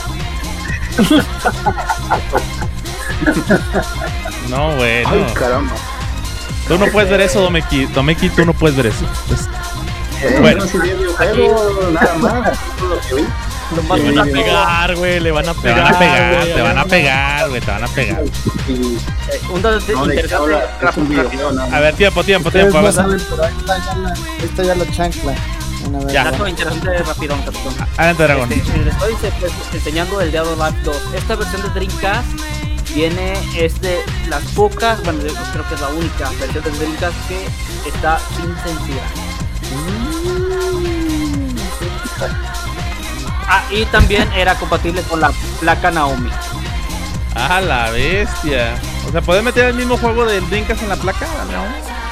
Speaker 3: No, bueno.
Speaker 5: Ay, caramba.
Speaker 3: Tú no puedes ver eso, Domeki. Domeki, tú no puedes ver eso. Pues,
Speaker 5: Eh,
Speaker 3: Bueno.
Speaker 5: no sirvió de juego, nada más. Todo lo que vi.
Speaker 2: Le van a pegar, güey, le van a
Speaker 3: te
Speaker 2: pegar.
Speaker 3: van a pegar,
Speaker 2: güey.
Speaker 3: te van a pegar, güey, te van a pegar.
Speaker 5: Y
Speaker 6: Eh, un dato
Speaker 5: no, de qué
Speaker 6: interesante,
Speaker 5: habla, es un
Speaker 6: rápido,
Speaker 5: videojuego,
Speaker 6: rápido.
Speaker 5: nada
Speaker 3: A ver, tiempo, tiempo,
Speaker 4: Ustedes
Speaker 3: tiempo. A
Speaker 4: no
Speaker 3: ver,
Speaker 4: saben, pero ahí está ya la, ahí está ya la chancla. Van a ver,
Speaker 3: Ya.
Speaker 6: Dato interesante, rapidón, capitán.
Speaker 3: adelante, Dragón.
Speaker 6: Este, les estoy se- pues, enseñando el Dead or Alive dos. Esta versión de Dreamcast viene, es de las pocas, bueno, yo creo que es la única versión de Dreamcast que está sin censura. Ah, y también era compatible con la placa Naomi.
Speaker 3: Ah, la bestia. O sea, ¿puedes meter el mismo juego del Dreamcast en la placa? ¿No?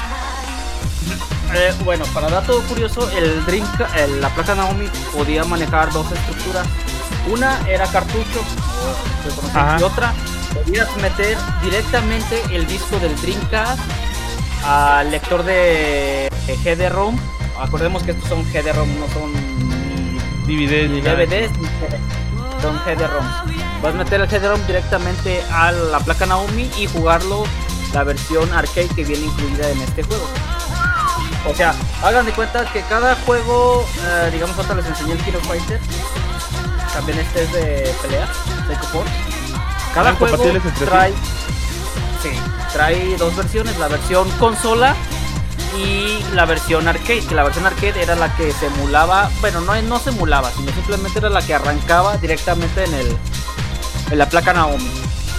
Speaker 6: Eh, bueno, para dato curioso, el Dreamcast, el- la placa Naomi podía manejar dos estructuras. Una era cartucho, o se conoce,
Speaker 3: Ajá.
Speaker 6: y otra podías meter directamente el disco del Dreamcast al lector de G D ROM. Acordemos que estos son G D ROM, no son
Speaker 3: D V D
Speaker 6: ni
Speaker 3: ni
Speaker 6: D
Speaker 3: nada.
Speaker 6: V Ds ni C D, son G D ROMs. Puedes meter el G D ROM directamente a la placa Naomi y jugarlo la versión arcade que viene incluida en este juego. O sea, hagan de cuenta que cada juego, eh, digamos, ahorita les enseñé el Kino Fighter, también este es de pelea, Psycho Force. Cada
Speaker 3: ¿Eran
Speaker 6: juego
Speaker 3: compatibles entre sí?
Speaker 6: trae, sí, trae dos versiones, la versión consola y la versión arcade, que la versión arcade era la que se emulaba, bueno, no, no se emulaba, sino simplemente era la que arrancaba directamente en el en la placa Naomi.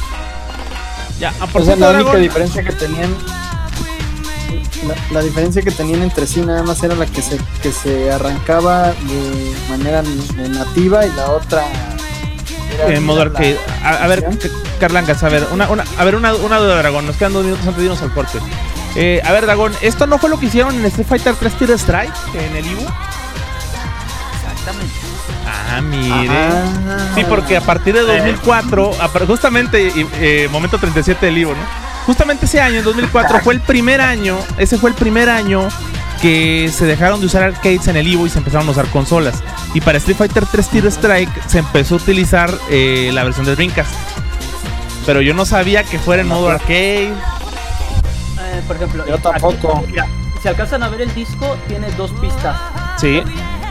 Speaker 3: Ya, ah, por
Speaker 4: O sea,
Speaker 3: cierto,
Speaker 4: la única
Speaker 3: Dragón,
Speaker 4: diferencia que tenían, la, la diferencia que tenían entre sí nada más era la que se que se arrancaba de manera n- nativa y la otra era
Speaker 3: en modo
Speaker 4: la-
Speaker 3: arcade. A, a ver,
Speaker 4: versión.
Speaker 3: C- Carlangas, a ver, una, una, a ver, una, una duda, Dragón. Nos quedan dos minutos antes de irnos al corte. Eh, a ver, Dragón, ¿esto no fue lo que hicieron en Street Fighter tres Tier Strike en el Evo?
Speaker 6: Exactamente.
Speaker 3: Ah, mire.
Speaker 4: Ah.
Speaker 3: Sí, porque a partir de dos mil cuatro, a par- justamente, y- eh, momento treinta y siete del Evo, ¿no? Justamente ese año, en dos mil cuatro, fue el primer año, ese fue el primer año que se dejaron de usar arcades en el Evo y se empezaron a usar consolas. Y para Street Fighter tres Tier Strike se empezó a utilizar eh, la versión de Dreamcast. Pero yo no sabía que fuera en modo arcade.
Speaker 6: Eh, por ejemplo,
Speaker 4: Yo
Speaker 6: aquí-
Speaker 4: tampoco.
Speaker 6: mira, si alcanzan a ver el disco, tiene dos pistas.
Speaker 3: Sí.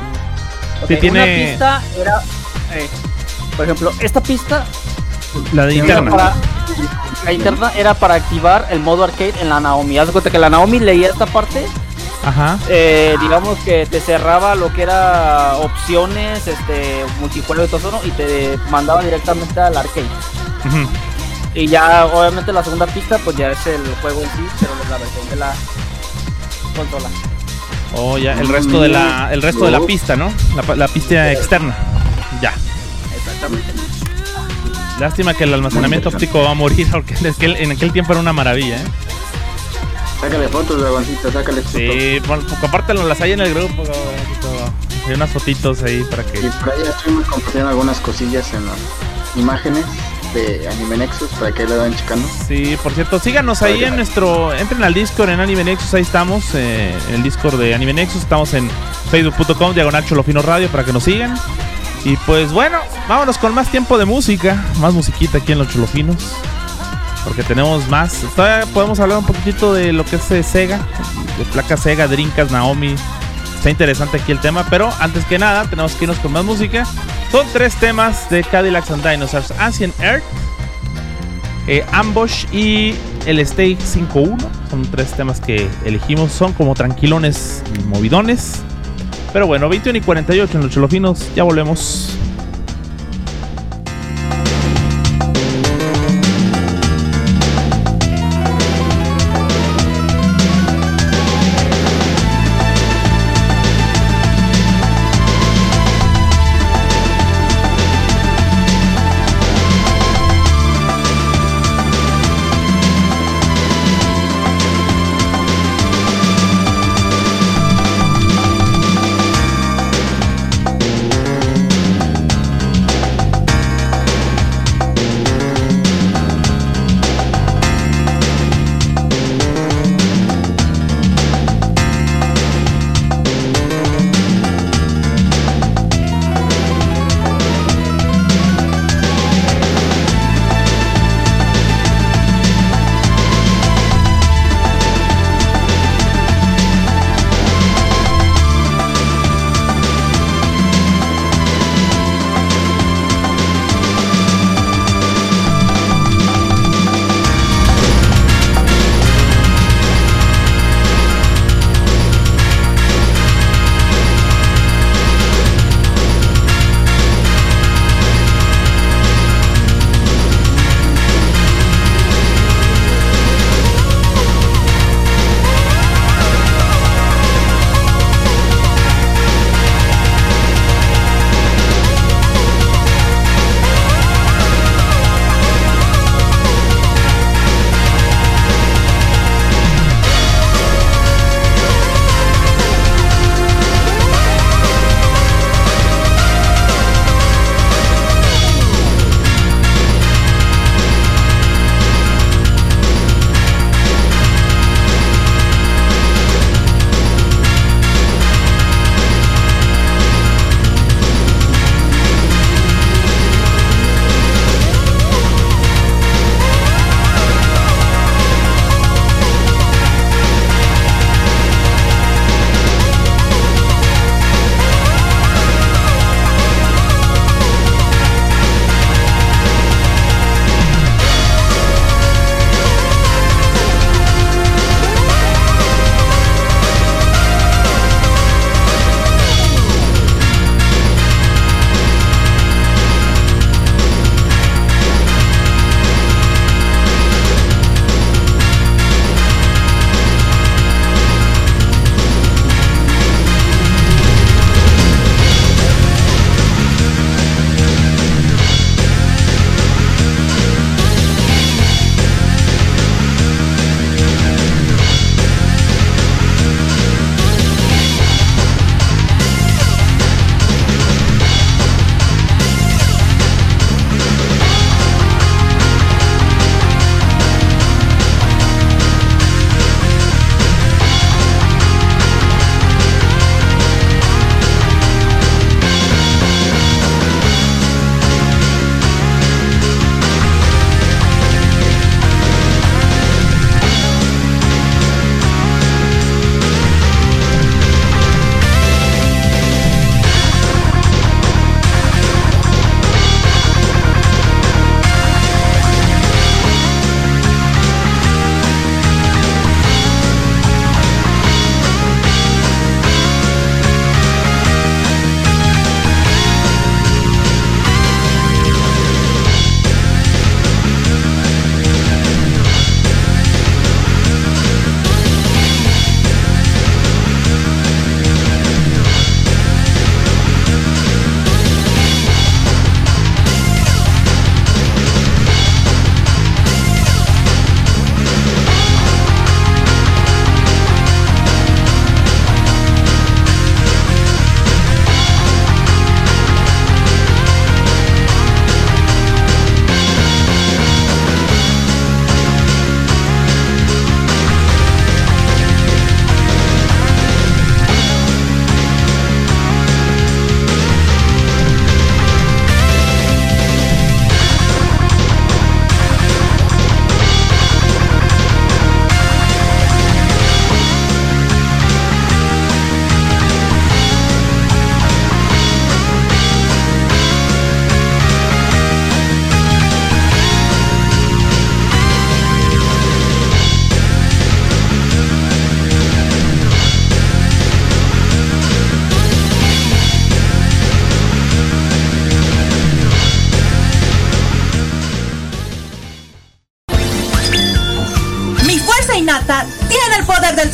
Speaker 6: Ok,
Speaker 3: Sí, tiene-
Speaker 6: Una pista era, eh, por ejemplo, esta pista
Speaker 3: La de
Speaker 6: era
Speaker 3: interna.
Speaker 6: para, la interna era para activar el modo arcade en la Naomi. Haz de cuenta que la Naomi leía esta parte,
Speaker 3: Ajá.
Speaker 6: eh, digamos que te cerraba lo que era opciones, este, multijuego y todo eso, ¿no? Y te mandaba directamente al arcade.
Speaker 3: Ujú.
Speaker 6: Y ya, obviamente, la segunda pista, pues ya es el juego en sí, pero es la versión de la consola.
Speaker 3: Oh, ya, el resto de la, el resto de la pista, ¿no? La, pa- la pista externa. Ya.
Speaker 6: Exactamente.
Speaker 3: Lástima que el almacenamiento óptico va a morir, porque en aquel, en aquel tiempo era una maravilla, ¿eh?
Speaker 5: Sácale fotos, Dragoncito, sácale fotos.
Speaker 3: Sí, bueno, pues compártanlo, las hay en el grupo. Dragoncito. Hay unas fotitos ahí para
Speaker 5: Y
Speaker 3: que...
Speaker 5: por ahí estuvimos compartiendo algunas cosillas en las imágenes de Anime Nexus para que lo vayan checando.
Speaker 3: Sí, por cierto, síganos ahí en nuestro... Entren al Discord en Anime Nexus, ahí estamos, eh, en el Discord de Anime Nexus. Estamos en facebook punto com, diagonal Cholofino Radio, para que nos sigan. Y pues bueno, vámonos con más tiempo de música, más musiquita aquí en los Cholofinos, porque tenemos más. Todavía podemos hablar un poquitito de lo que es eh, Sega, de placa Sega, Dreamcast, Naomi. Está interesante aquí el tema, pero antes que nada tenemos que irnos con más música. Son tres temas de Cadillacs and Dinosaurs: Ancient Earth, eh, Ambush y el Stage cinco uno. Son tres temas que elegimos, son como tranquilones y movidones. Pero bueno, veintiuno y cuarenta y ocho en los Cholofinos, ya volvemos.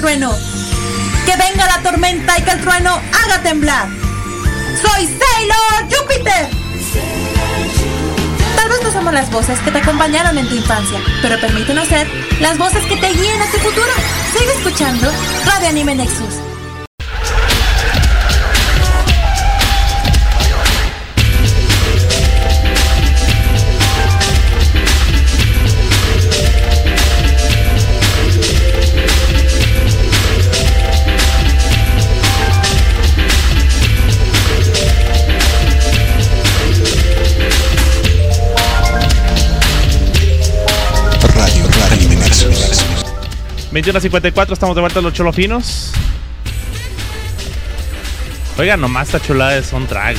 Speaker 8: trueno. Que venga la tormenta y que el trueno haga temblar. Soy Sailor Júpiter. Tal vez no somos las voces que te acompañaron en tu infancia, pero permítenos ser las voces que te guíen a tu futuro. Sigue escuchando Radio Anime Nexus.
Speaker 3: veintiuno cincuenta y cuatro, estamos de vuelta a los cholofinos. Oigan, nomás esta chulada de soundtrack.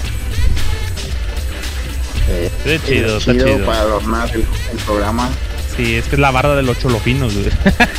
Speaker 5: Eh,
Speaker 3: Está chido, está
Speaker 5: chido,
Speaker 3: chido.
Speaker 5: para adornar el, el programa.
Speaker 3: Sí, es que es la barra de los cholofinos, güey.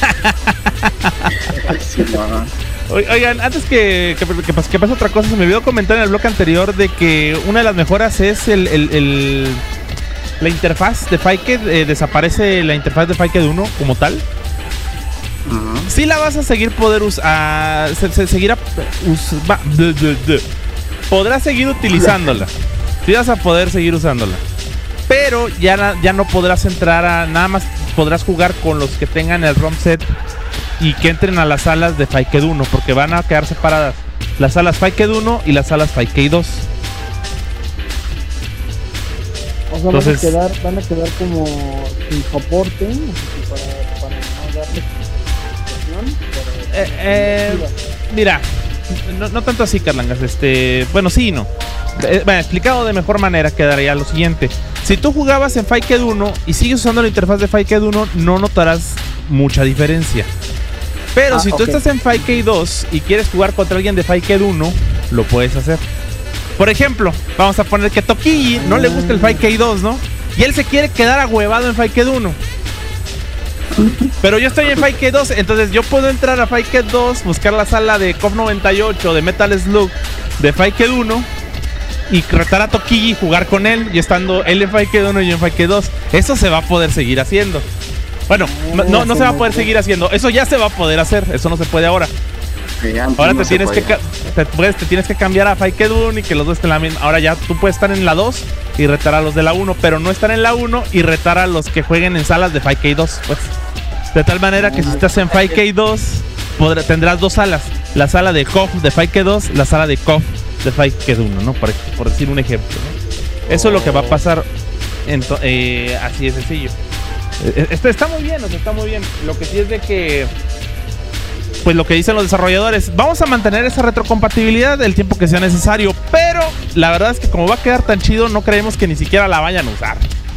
Speaker 5: Sí, no.
Speaker 3: Oigan, antes que, que, que, que pase otra cosa, se me olvidó comentar en el bloque anterior de que una de las mejoras es el, el, el la interfaz de Faked. Eh, desaparece la interfaz de Faked uno como tal.
Speaker 5: Uh-huh.
Speaker 3: Sí la vas a seguir poder usar, se, se seguirá us, va, de, de, de. podrás seguir utilizándola. Sí vas a poder seguir usándola. Pero ya, ya no podrás entrar a, nada más podrás jugar con los que tengan el ROM set y que entren a las salas de Faked uno, porque van a quedar separadas las salas Faked uno y las salas Faked dos.
Speaker 4: O sea,
Speaker 3: Entonces,
Speaker 4: van, a quedar, van a quedar como sin soporte, así para, para no darle explicación, pero,
Speaker 3: eh, eh, mira, no, no tanto así, Carlangas. Este, bueno, sí y no. Eh, bueno, explicado de mejor manera quedaría lo siguiente. Si tú jugabas en Faked uno y sigues usando la interfaz de Faked uno, no notarás mucha diferencia. Pero
Speaker 4: ah,
Speaker 3: si tú
Speaker 4: okay.
Speaker 3: estás en Faked dos y quieres jugar contra alguien de Faked uno, lo puedes hacer. Por ejemplo, vamos a poner que a Tokiyi no le gusta el Faked dos, ¿no? Y él se quiere quedar ahuevado en Faked uno. Pero yo estoy en Faked dos, entonces yo puedo entrar a Faked dos, buscar la sala de C O F noventa y ocho, de Metal Slug, de Faked uno y retar a Tokiyi y jugar con él, y estando él en Faked uno y yo en Faked dos. Eso se va a poder seguir haciendo. Bueno, no, no se va a poder seguir haciendo. Eso ya se va a poder hacer. Eso no se puede ahora.
Speaker 5: Sí,
Speaker 3: ahora
Speaker 5: no
Speaker 3: te tienes, que ca- te, puedes, te tienes que cambiar a Faked uno y que los dos estén en la misma. Ahora ya tú puedes estar en la dos y retar a los de la uno, pero no estar en la uno y retar a los que jueguen en salas de Faked dos, pues. De tal manera que si estás en Faked dos, podrá, tendrás dos salas. La sala de C O F de Faked dos, la sala de C O F de Faked uno, ¿no? Por, por decir un ejemplo, ¿no? Eso es lo que va a pasar. Ento- eh, así de sencillo. Esto está muy bien, o sea, está muy bien. Lo que sí es de que, pues lo que dicen los desarrolladores, vamos a mantener esa retrocompatibilidad el tiempo que sea necesario, pero la verdad es que como va a quedar tan chido, no creemos que ni siquiera la vayan a usar.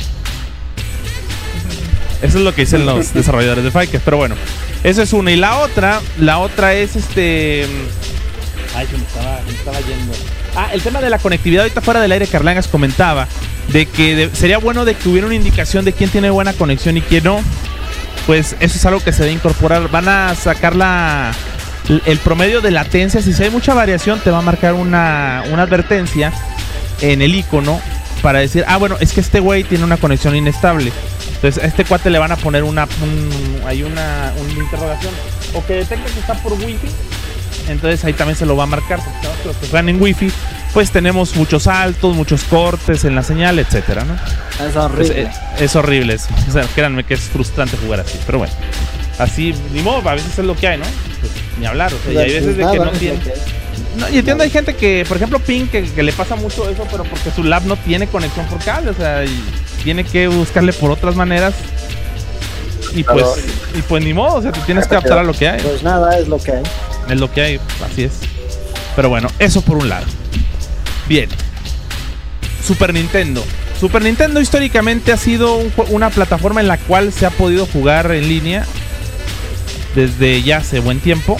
Speaker 3: Eso es lo que dicen los desarrolladores de Faked, pero bueno, eso es una. Y la otra, la otra es este... Ay, se me estaba, se me estaba yendo. Ah, el tema de la conectividad. Ahorita fuera del aire, Carlangas comentaba de que de, sería bueno de que hubiera una indicación de quién tiene buena conexión y quién no. Pues eso es algo que se debe incorporar. Van a sacar la, el promedio de latencia. Si hay mucha variación, te va a marcar una, una advertencia en el icono para decir, ah, bueno, es que este güey tiene una conexión inestable. Entonces a este cuate le van a poner una, un, hay una, una interrogación. O que detecte que está por wifi. Entonces ahí también se lo va a marcar, porque los que juegan en wifi, pues tenemos muchos saltos, muchos cortes en la señal, etcétera, ¿no?
Speaker 4: Es horrible.
Speaker 3: Pues, es, es horrible eso. O sea, créanme que es frustrante jugar así, pero bueno. Así, ni modo, a veces es lo que hay, ¿no? Pues, ni hablar, o sea, y hay veces de que no tiene... No, y entiendo, hay gente que, por ejemplo, Ping, que, que le pasa mucho eso, pero porque su lab no tiene conexión por cable, o sea, y tiene que buscarle por otras maneras. Y pues, y pues ni modo, o sea, te tienes que adaptar a lo que hay.
Speaker 4: Pues nada, es lo que hay.
Speaker 3: Es lo que hay, así es. Pero bueno, eso por un lado. Bien. Super Nintendo. Super Nintendo históricamente ha sido un, una plataforma en la cual se ha podido jugar en línea desde ya hace buen tiempo.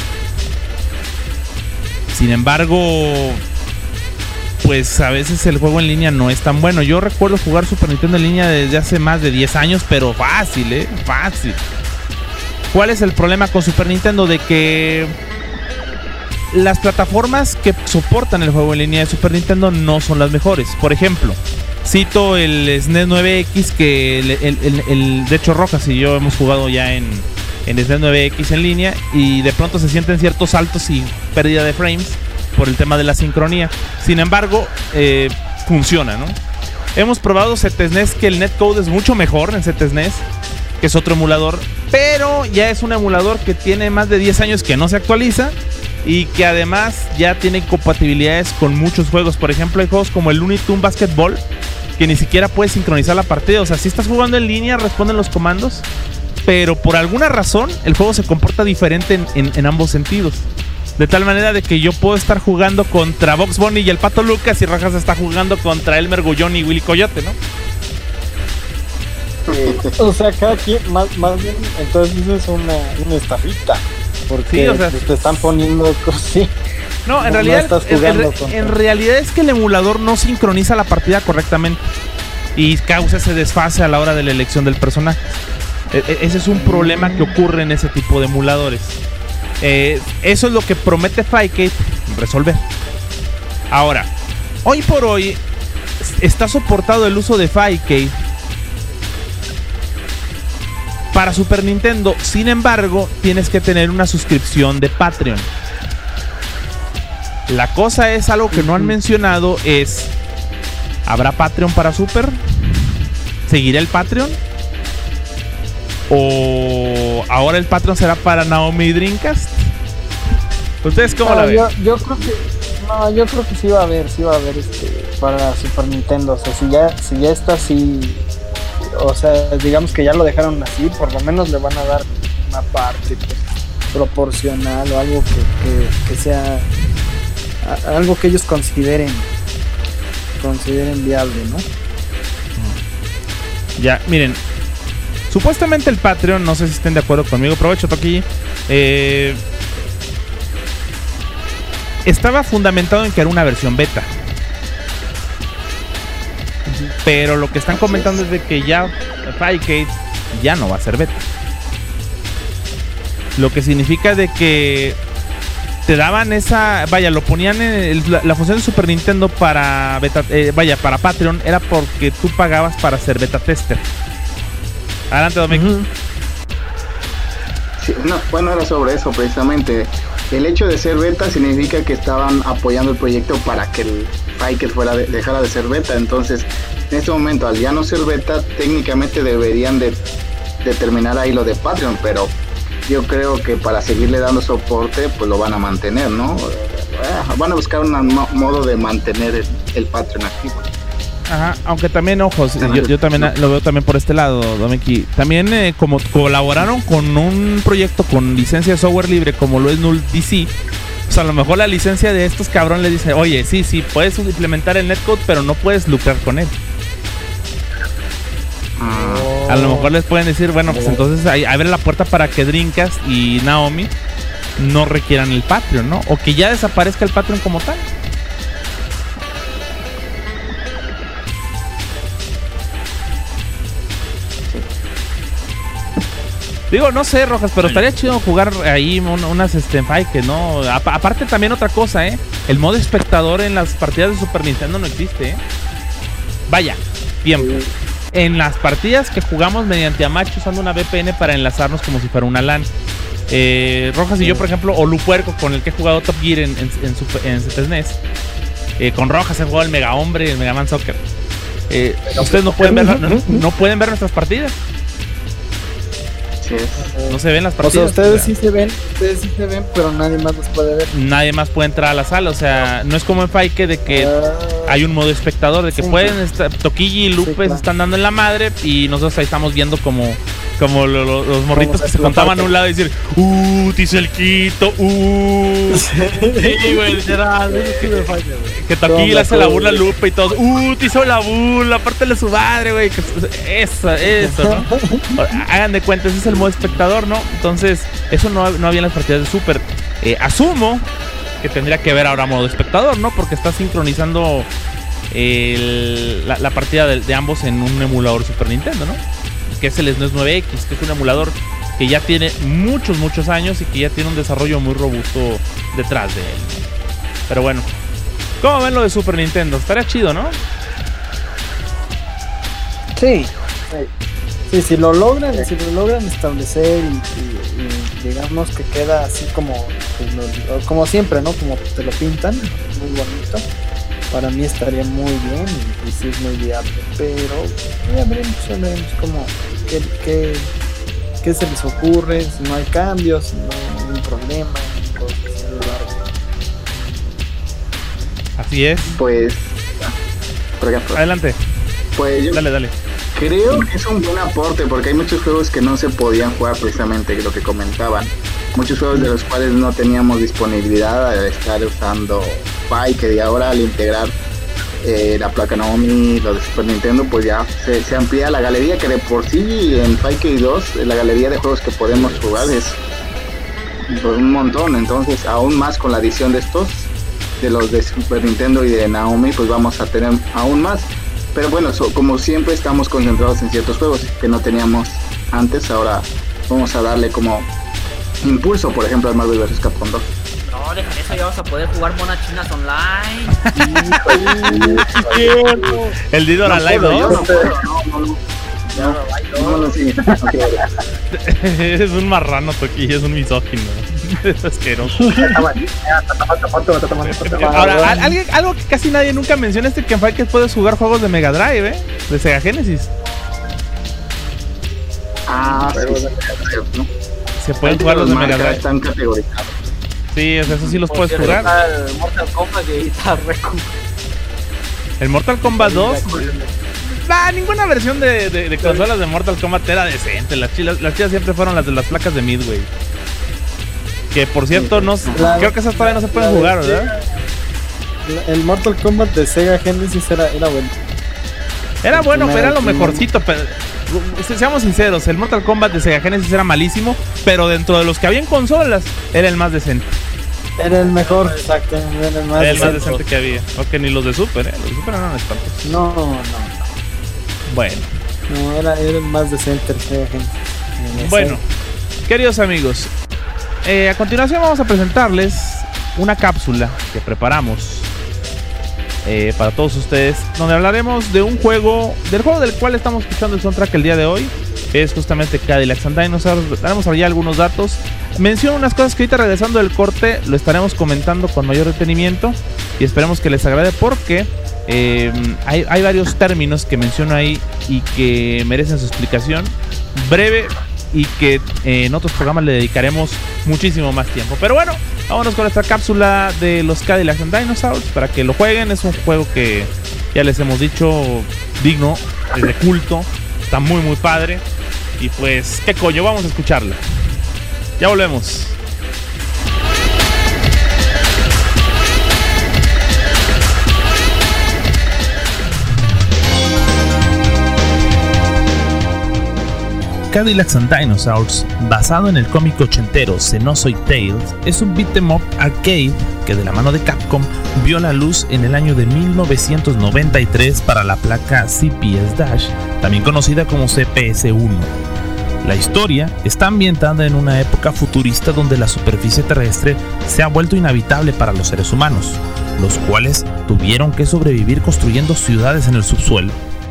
Speaker 3: Sin embargo, pues a veces el juego en línea no es tan bueno. Yo recuerdo jugar Super Nintendo en línea desde hace más de diez años, pero fácil, ¿eh? Fácil. ¿Cuál es el problema con Super Nintendo? De que las plataformas que soportan el juego en línea de Super Nintendo no son las mejores. Por ejemplo, cito el S N E S nueve X, que el, el, el, el de hecho Rojas y yo hemos jugado ya en, en S N E S nueve X en línea y de pronto se sienten ciertos saltos y pérdida de frames por el tema de la sincronía. Sin embargo, eh, funciona, ¿no? Hemos probado Z S N E S, que el netcode es mucho mejor en Z S N E S, que es otro emulador, pero ya es un emulador que tiene más de diez años que no se actualiza y que además ya tiene compatibilidades con muchos juegos. Por ejemplo, hay juegos como el Looney Tunes Basketball que ni siquiera puedes sincronizar la partida. O sea, si estás jugando en línea, responden los comandos, pero por alguna razón el juego se comporta diferente en, en, en ambos sentidos. De tal manera de que yo puedo estar jugando contra Bugs Bunny y el Pato Lucas y Rojas está jugando contra Elmer Gullón y Willy Coyote, ¿no?
Speaker 4: O sea, cada quien, más, más bien, entonces es una, una estafita. Porque
Speaker 3: sí, o sea,
Speaker 4: te están poniendo cosas.
Speaker 3: No, en
Speaker 4: no,
Speaker 3: realidad,
Speaker 4: no
Speaker 3: en, en, en realidad es que el emulador no sincroniza la partida correctamente y causa ese desfase a la hora de la elección del personaje. E- ese es un problema que ocurre en ese tipo de emuladores. Eh, eso es lo que promete Fightcade resolver. Ahora, hoy por hoy está soportado el uso de Fightcade para Super Nintendo. Sin embargo, tienes que tener una suscripción de Patreon. La cosa es, algo que no han mencionado es: ¿habrá Patreon para Super? ¿Seguirá el Patreon? ¿O ahora el Patreon será para Naomi y Dreamcast? ¿Ustedes cómo
Speaker 4: no,
Speaker 3: la ven?
Speaker 4: Yo, yo creo que no, yo creo que sí va a haber, sí va a haber este para Super Nintendo. O sea, si ya, si ya está así, o sea, digamos que ya lo dejaron así, por lo menos le van a dar una parte pues, proporcional o algo que, que, que sea a, algo que ellos consideren consideren viable, ¿no?
Speaker 3: Ya, miren, supuestamente el Patreon, no sé si estén de acuerdo conmigo, aprovecho Toki, eh, estaba fundamentado en que era una versión beta. Pero lo que están comentando es de que ya Fightcade ya no va a ser beta. Lo que significa de que te daban esa, vaya, lo ponían en el, la, la función de Super Nintendo para beta, eh, vaya, para Patreon era porque tú pagabas para ser beta tester. Adelante, Domingo. Uh-huh.
Speaker 5: Sí, no, bueno, era sobre eso precisamente. El hecho de ser beta significa que estaban apoyando el proyecto para que el Fightcade fuera de, dejara de ser beta. Entonces, en este momento, al ya no ser beta, técnicamente deberían de, de terminar ahí lo de Patreon, pero yo creo que para seguirle dando soporte, pues lo van a mantener, ¿no? Van a buscar un modo de mantener el, el Patreon activo.
Speaker 3: Ajá, aunque también, ojos, yo, yo también lo veo también por este lado, Domeki. También eh, como colaboraron con un proyecto con licencia de software libre como lo es Null D C, o sea, a lo mejor la licencia de estos cabrones les dice, oye, sí, sí, puedes implementar el netcode, pero no puedes lucrar con él. Oh. A lo mejor les pueden decir, bueno, pues oh. entonces ahí abre la puerta para que Dreamcast y Naomi no requieran el Patreon, ¿no? O que ya desaparezca el Patreon como tal. Digo, no sé, Rojas, pero estaría chido jugar ahí un, unas este, Fightcade, ¿no? A, aparte también otra cosa, ¿eh? El modo espectador en las partidas de Super Nintendo no existe, ¿eh? Vaya, tiempo. En las partidas que jugamos mediante Amachi usando una V P N para enlazarnos como si fuera una LAN. Eh, Rojas y yo, por ejemplo, o Lupuerco, con el que he jugado Top Gear en, en, en, Super, en Z S N E S. Eh, con Rojas he jugado el Mega Hombre y el Mega Man Soccer. Eh, ustedes no pueden ver, no, no pueden ver nuestras partidas. No se ven las partidas.
Speaker 4: O sea, ustedes sí se ven, ustedes sí se ven, pero nadie más los puede ver.
Speaker 3: Nadie más puede entrar a la sala, o sea, no es como en Fightcade de que uh, hay un modo espectador, de que sí, pueden estar, Toquilli y Lupe sí, claro. se están dando en la madre y nosotros ahí estamos viendo como como lo, lo, los morritos que se contaban a un lado y decir, uh, te hizo el quito, uh. Sí, güey, literal. Que Toquilli le hace la burla a Lupe y todo, uh, te hizo la burla, apártale su madre, güey. Eso, eso, ¿no? Hagan de cuenta, ese es el modo espectador, ¿no? Entonces, eso no, no había en las partidas de Super. Eh, asumo que tendría que ver ahora modo espectador, ¿no? Porque está sincronizando el, la, la partida de, de ambos en un emulador Super Nintendo, ¿no? Que es el S N E S nueve X, que es un emulador que ya tiene muchos, muchos años y que ya tiene un desarrollo muy robusto detrás de él. Pero bueno, ¿cómo ven lo de Super Nintendo? Estaría chido, ¿no?
Speaker 4: Sí. Sí, si lo logran, si lo logran establecer y, y, y digamos que queda así como pues, lo, como siempre, ¿no? Como te lo pintan, muy bonito. Para mí estaría muy bien y, y sí es muy viable, pero ya veremos, ya veremos cómo, qué, qué, qué se les ocurre, si no hay cambios, si no hay ningún problema, todo que sea largo.
Speaker 3: Así es.
Speaker 5: Pues, por ejemplo,
Speaker 3: Adelante.
Speaker 5: pues yo
Speaker 3: Dale, dale.
Speaker 5: creo que es un buen aporte porque hay muchos juegos que no se podían jugar precisamente lo que comentaban. Muchos juegos de los cuales no teníamos disponibilidad al estar usando Fike, y ahora al integrar eh, la placa Naomi, los de Super Nintendo, pues ya se, se amplía la galería, que de por sí en Fike dos la galería de juegos que podemos jugar es pues, un montón. Entonces aún más con la adición de estos, de los de Super Nintendo y de Naomi, pues vamos a tener aún más. Pero bueno, so, como siempre estamos concentrados en ciertos juegos que no teníamos antes, ahora vamos a darle como impulso, por ejemplo, al Marvel versus. Capcom dos.
Speaker 6: No, deja eso, ya vas a poder jugar monas chinas online.
Speaker 3: El Didor
Speaker 5: No
Speaker 3: Alive
Speaker 5: puedo, yo
Speaker 3: dos.
Speaker 5: no puedo, no, no, no. No, no, no, sí.
Speaker 3: Eres un marrano, Toquillo, es un misógino. Es asqueroso. Ahora, al- alguien- algo que casi nadie nunca menciona es que en Fike puedes jugar juegos de Mega Drive, ¿eh? De Sega Genesis.
Speaker 5: Ah, sí, sí, sí, ¿no?
Speaker 3: Se pueden
Speaker 5: Antes
Speaker 3: jugar los de Mega
Speaker 5: marcas
Speaker 3: Drive.
Speaker 5: están categorizados.
Speaker 3: Sí, o sea, eso sí los
Speaker 6: Por
Speaker 3: puedes
Speaker 6: cierto,
Speaker 3: jugar.
Speaker 6: está el Mortal Kombat y está recu.
Speaker 3: El Mortal Kombat dos. Ah, ninguna versión de, de, de consolas de Mortal Kombat era decente. Las chidas, las chidas siempre fueron las de las placas de Midway. Que por cierto, no,
Speaker 4: La-
Speaker 3: creo que esas todavía no se pueden
Speaker 4: la de
Speaker 3: jugar, ¿verdad?
Speaker 4: Sega- El Mortal Kombat de Sega Genesis era, era bueno.
Speaker 3: Era bueno, pero era lo
Speaker 4: Primero,
Speaker 3: mejorcito. Pero, seamos sinceros, el Mortal Kombat de Sega Genesis era malísimo, pero dentro de los que había en consolas, era el más decente.
Speaker 4: Era el mejor, exacto. Era el más,
Speaker 3: Era el más
Speaker 4: decente.
Speaker 3: decente que había. Ok, ni los de Super, ¿eh? Los de Super eran espantosos.
Speaker 4: No, no,
Speaker 3: Bueno,
Speaker 4: no, era, era el más decente el Sega Genesis. En el
Speaker 3: bueno, queridos amigos, eh, a continuación vamos a presentarles una cápsula que preparamos eh, para todos ustedes, donde hablaremos de un juego, del juego del cual estamos escuchando el soundtrack el día de hoy. Es justamente Cadillacs and Dinosaurs. Daremos allá algunos datos. Menciono unas cosas que ahorita regresando del corte lo estaremos comentando con mayor detenimiento y esperemos que les agrade porque eh, hay, hay varios términos que menciono ahí y que merecen su explicación breve y que eh, en otros programas le dedicaremos muchísimo más tiempo. Pero bueno, vámonos con esta cápsula de los Cadillacs and Dinosaurs para que lo jueguen. Es un juego que ya les hemos dicho, digno, es de culto, está muy muy padre. Y pues, qué coño, vamos a escucharla. Ya volvemos. Cadillacs and Dinosaurs, basado en el cómic ochentero Xenozoid Tales, es un beat'em up arcade que de la mano de Capcom vio la luz en el año de mil novecientos noventa y tres para la placa C P S Dash, también conocida como C P S uno. La historia está ambientada en una época futurista donde la superficie terrestre se ha vuelto inhabitable para los seres humanos, los cuales tuvieron que sobrevivir construyendo ciudades en el subsuelo.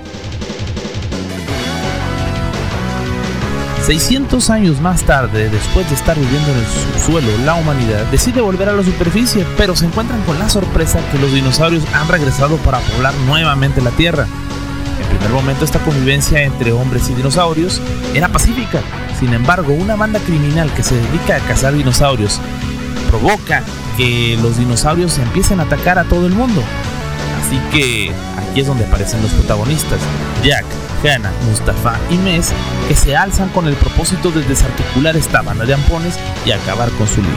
Speaker 3: seiscientos años más tarde, después de estar viviendo en el subsuelo, la humanidad decide volver a la superficie, pero se encuentran con la sorpresa que los dinosaurios han regresado para poblar nuevamente la Tierra. En primer momento esta convivencia entre hombres y dinosaurios era pacífica, sin embargo una banda criminal que se dedica a cazar dinosaurios provoca que los dinosaurios empiecen a atacar a todo el mundo. Así que aquí es donde aparecen los protagonistas, Jack, Hannah, Mustafa y Mez, que se alzan con el propósito de desarticular esta banda de ampones y acabar con su líder.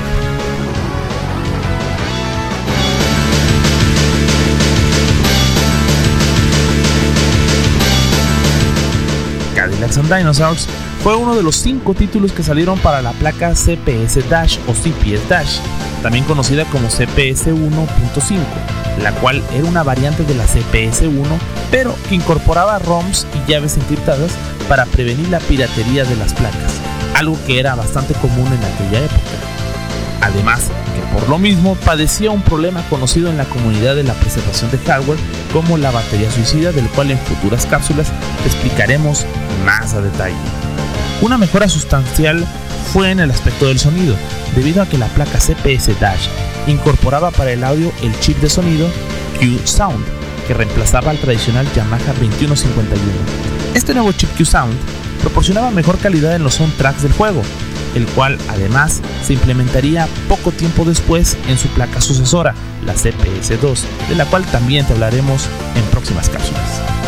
Speaker 3: Cadillacs and Dinosaurs fue uno de los cinco títulos que salieron para la placa C P S Dash o C P S Dash, también conocida como C P S uno punto cinco, la cual era una variante de la C P S uno, pero que incorporaba ROMs y llaves encriptadas para prevenir la piratería de las placas, algo que era bastante común en aquella época. Además, que Por lo mismo, padecía un problema conocido en la comunidad de la preservación de hardware como la batería suicida, del cual en futuras cápsulas te explicaremos más a detalle. Una mejora sustancial fue en el aspecto del sonido, debido a que la placa C P S Dash incorporaba para el audio el chip de sonido Q-Sound, que reemplazaba al tradicional Yamaha veintiuno cincuenta y uno. Este nuevo chip Q-Sound proporcionaba mejor calidad en los soundtracks del juego, el cual además se implementaría poco tiempo después en su placa sucesora, la C P S dos, de la cual también te hablaremos en próximas cápsulas.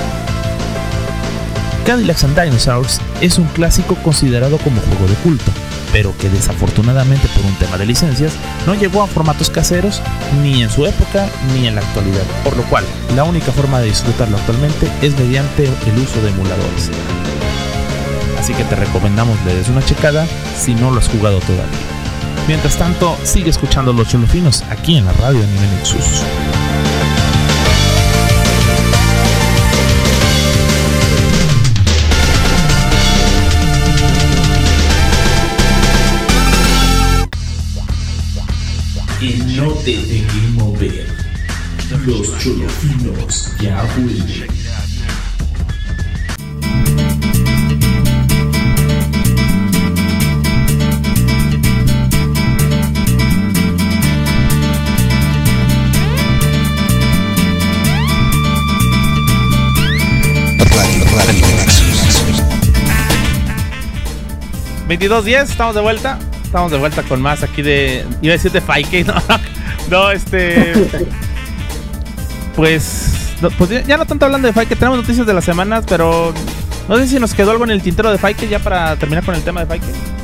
Speaker 3: Cadillacs and Dinosaurs es un clásico considerado como juego de culto, pero que desafortunadamente por un tema de licencias no llegó a formatos caseros ni en su época ni en la actualidad, por lo cual la única forma de disfrutarlo actualmente es mediante el uso de emuladores. Así que te recomendamos le des una checada si no lo has jugado todavía. Mientras tanto, sigue escuchando Los Cholofinos aquí en la radio Anime Nexus.
Speaker 9: Y no te dejes mover. Los Cholofinos ya vuelven.
Speaker 3: veintidós diez, estamos de vuelta. Estamos de vuelta con más aquí de... Iba a decir de Faike, no, no, este... Pues... No, pues ya, ya no tanto hablando de Faike, tenemos noticias de las semanas, pero... No sé si nos quedó algo en el tintero de Faike ya para terminar con el tema de Faike.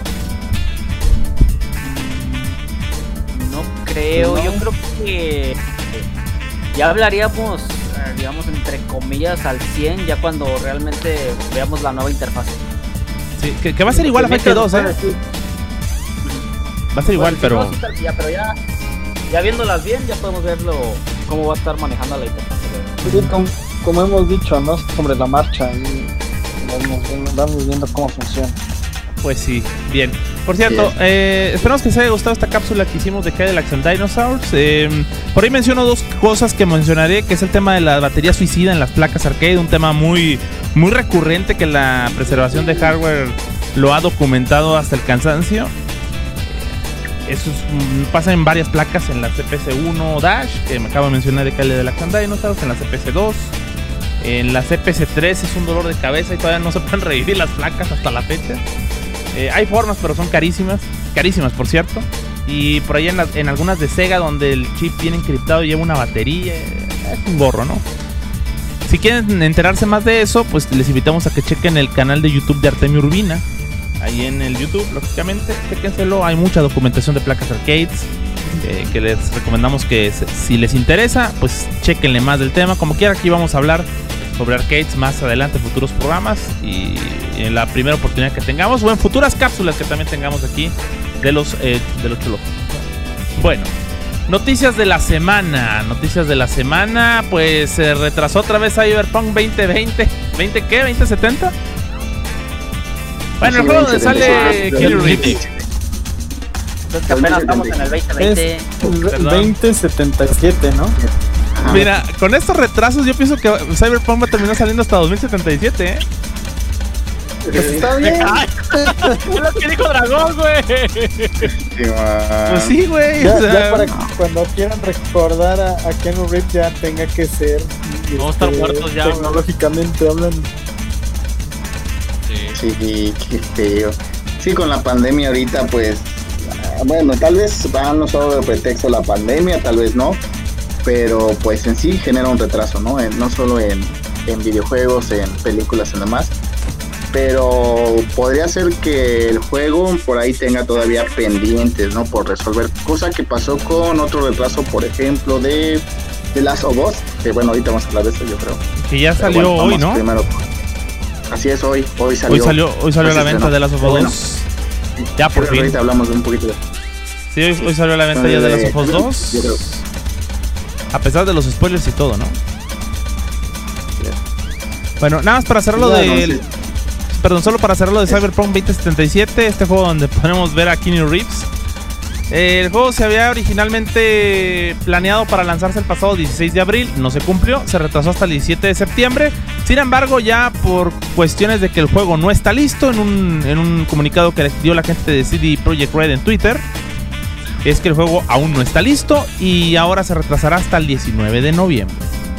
Speaker 6: No creo, no. Yo creo que... Ya hablaríamos, digamos, entre comillas, al cien, ya cuando realmente veamos la nueva interfaz.
Speaker 3: Sí, que, que va a ser igual a Faike dos, ¿eh? Va a ser igual, pero...
Speaker 6: Ya, pero ya, ya viéndolas bien, ya podemos verlo cómo va a estar manejando la interfaz.
Speaker 4: Sí, como, como hemos dicho, ¿no? Sobre la marcha y vamos, vamos viendo cómo funciona.
Speaker 3: Pues sí, bien. Por cierto, eh, esperamos que les haya gustado esta cápsula que hicimos de Cadillacs and Dinosaurs. Eh, por ahí menciono dos cosas que mencionaré, que es el tema de la batería suicida en las placas arcade, un tema muy, muy recurrente que la preservación de hardware lo ha documentado hasta el cansancio. Eso es, pasa en varias placas, en la C P S uno Dash, que me acabo de mencionar de Cadillacs and Dinosaurs, en la C P S dos, en la C P S tres es un dolor de cabeza y todavía no se pueden revivir las placas hasta la fecha. Eh, hay formas, pero son carísimas, carísimas por cierto. Y por ahí en, la, en algunas de Sega, donde el chip viene encriptado y lleva una batería, es un gorro, ¿no? Si quieren enterarse más de eso, pues les invitamos a que chequen el canal de YouTube de Artemio Urbina. Ahí en el YouTube, lógicamente, chéquenselo. Hay mucha documentación de placas arcades eh, que les recomendamos que se, si les interesa, pues chequenle más del tema. Como quiera, aquí vamos a hablar sobre arcades más adelante en futuros programas y en la primera oportunidad que tengamos, o en futuras cápsulas que también tengamos aquí de los eh, de los chulos. Bueno, noticias de la semana. Noticias de la semana, pues se retrasó otra vez Cyberpunk veinte veinte. ¿veinte qué? ¿veinte setenta? Bueno, el juego donde sale Keanu Reeves.
Speaker 6: Entonces apenas estamos en el veinte veinte.
Speaker 4: Es veinte setenta y siete, ¿no?
Speaker 3: Ajá. Mira, con estos retrasos yo pienso que Cyberpunk va a terminar saliendo hasta dos mil setenta y siete, ¿eh?
Speaker 4: Pues está bien.
Speaker 2: Es lo que dijo Dragón, güey.
Speaker 3: Pues sí, güey.
Speaker 4: Ya,
Speaker 3: o sea,
Speaker 4: ya para que cuando quieran recordar a, a Keanu Reeves ya tenga que ser...
Speaker 2: Vamos a estar muertos ya,
Speaker 4: tecnológicamente hablando.
Speaker 5: Sí, qué feo. Sí, con la pandemia ahorita, pues, bueno, tal vez van no solo de pretexto la pandemia, tal vez no, pero pues en sí genera un retraso, ¿no? En, no solo en, en videojuegos, en películas y demás, pero podría ser que el juego por ahí tenga todavía pendientes, ¿no? Por resolver, cosa que pasó con otro retraso, por ejemplo, de The Last of Us, que bueno, ahorita vamos a hablar de eso, yo creo.
Speaker 3: Que ya salió
Speaker 5: bueno,
Speaker 3: hoy, ¿no?
Speaker 5: Primero. Así es, hoy, hoy salió.
Speaker 3: Hoy salió, hoy salió a la venta de Last of Us
Speaker 5: bueno,
Speaker 3: dos. Ya por fin.
Speaker 5: Ahorita hablamos de un poquito de...
Speaker 3: Sí, hoy, hoy salió a la venta ya de Last of Us dos.
Speaker 5: Yo creo.
Speaker 3: A pesar de los spoilers y todo, ¿no? Bueno, nada más para cerrarlo
Speaker 5: Ya,
Speaker 3: de...
Speaker 5: no, sí.
Speaker 3: Perdón, solo para cerrarlo de Cyberpunk veinte setenta y siete, este juego donde podemos ver a Keanu Reeves. Eh, el juego se había originalmente planeado para lanzarse el pasado dieciséis de abril, no se cumplió, se retrasó hasta el diecisiete de septiembre. Sin embargo, ya por cuestiones de que el juego no está listo, en un, en un comunicado que dio la gente de C D Projekt Red en Twitter, es que el juego aún no está listo y ahora se retrasará hasta el diecinueve de noviembre.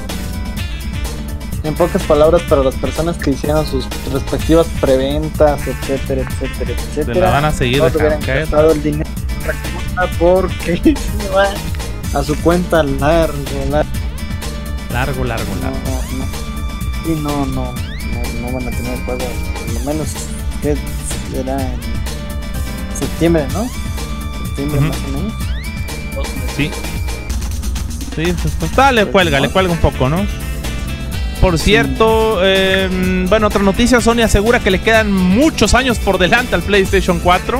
Speaker 4: En pocas palabras, para las personas que hicieron sus respectivas preventas, etcétera, etcétera, etcétera,
Speaker 3: se la van a seguir
Speaker 4: no
Speaker 3: dejando
Speaker 4: hubieran gastado el dinero porque se va a su cuenta largo, largo,
Speaker 3: largo, largo,
Speaker 4: no,
Speaker 3: largo.
Speaker 4: No, no. Y no, no, no, no van a tener el juego, por lo menos que será en septiembre, ¿no? Septiembre, uh-huh, más o menos.
Speaker 3: Sí. Sí, pues dale, pues, cuelga, ¿no? Le cuelga un poco, ¿no? Por cierto, eh, bueno, otra noticia, Sony asegura que le quedan muchos años por delante al PlayStation cuatro.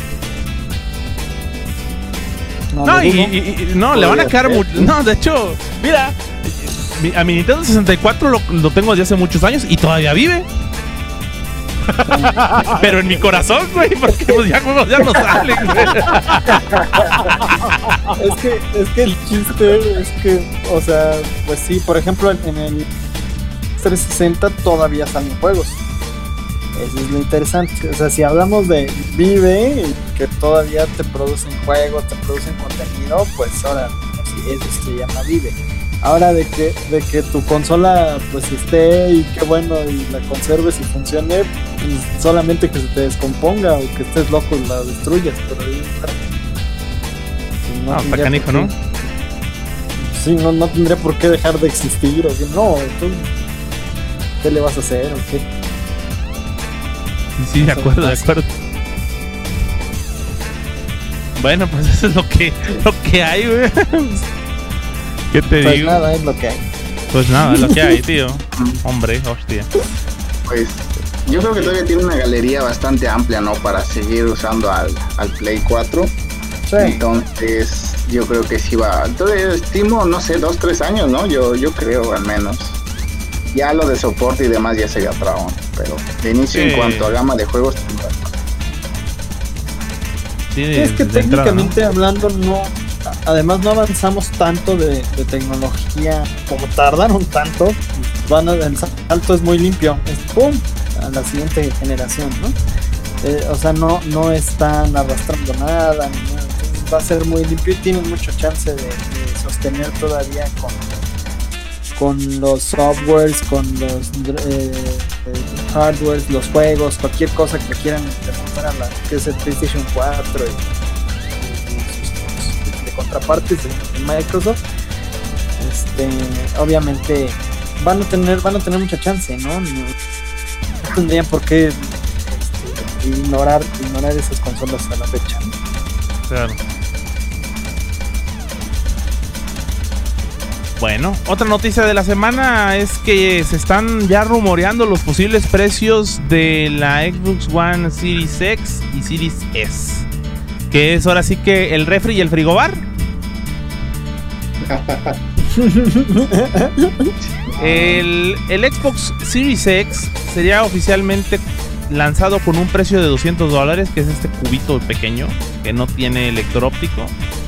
Speaker 3: No, no, y, y, y, no le van a quedar mucho. No, de hecho, mira, a mi Nintendo sesenta y cuatro lo, lo tengo desde hace muchos años y todavía vive. Pero en mi corazón, güey, porque los ya juegos ya no salen, güey.
Speaker 4: Es que, es que el chiste es que, o sea, pues sí, por ejemplo, en el trescientos sesenta todavía salen juegos. Eso es lo interesante. O sea, si hablamos de vive y que todavía te producen juegos, te producen contenido, pues ahora sí, eso se llama vive. Ahora de que de que tu consola pues esté y que bueno y la conserves y funcione, pues solamente que se te descomponga o que estés loco y la destruyas, pero ahí
Speaker 3: no, está canijo, ¿no?
Speaker 4: Sí, no, no tendría por qué dejar de existir, o sea, no, entonces, ¿qué le vas a hacer o qué?
Speaker 3: Sí, de acuerdo, de acuerdo. Bueno, pues eso es lo que, lo que hay, güey. ¿Qué te
Speaker 4: pues
Speaker 3: digo?
Speaker 4: Pues nada, es lo que hay.
Speaker 3: Pues nada, es lo que hay, tío. Hombre, hostia.
Speaker 5: Pues yo creo que todavía tiene una galería bastante amplia, ¿no? Para seguir usando al, al Play cuatro. Sí. Entonces, yo creo que sí va. Todavía estimo, no sé, dos, tres años, ¿no? Yo, yo creo, al menos. Ya lo de soporte y demás ya sería otra onda. Pero de inicio, sí, en cuanto a gama de juegos,
Speaker 4: sí, de, es que técnicamente entrada, ¿no? Hablando, no. Además, no avanzamos tanto de, de tecnología como tardaron tanto. Van a, el salto es muy limpio. Es pum a la siguiente generación, ¿no? Eh, o sea, no, no están arrastrando nada, ni nada. Entonces va a ser muy limpio y tienen mucho chance de, de sostener todavía con. con los softwares, con los eh, eh, hardwares, los juegos, cualquier cosa que quieran implementar a la que es el PlayStation cuatro y, y, y sus de contrapartes de, de Microsoft. Este, obviamente van a tener van a tener mucha chance, ¿no? No, no tendrían por qué este, ignorar ignorar esas consolas a la fecha, ¿no?
Speaker 3: Claro. Bueno, otra noticia de la semana es que se están ya rumoreando los posibles precios de la Xbox One Series X y Series S, que es ahora sí que el refri y el frigobar. el, el Xbox Series X sería oficialmente lanzado con un precio de doscientos dólares, que es este cubito pequeño que no tiene lector óptico.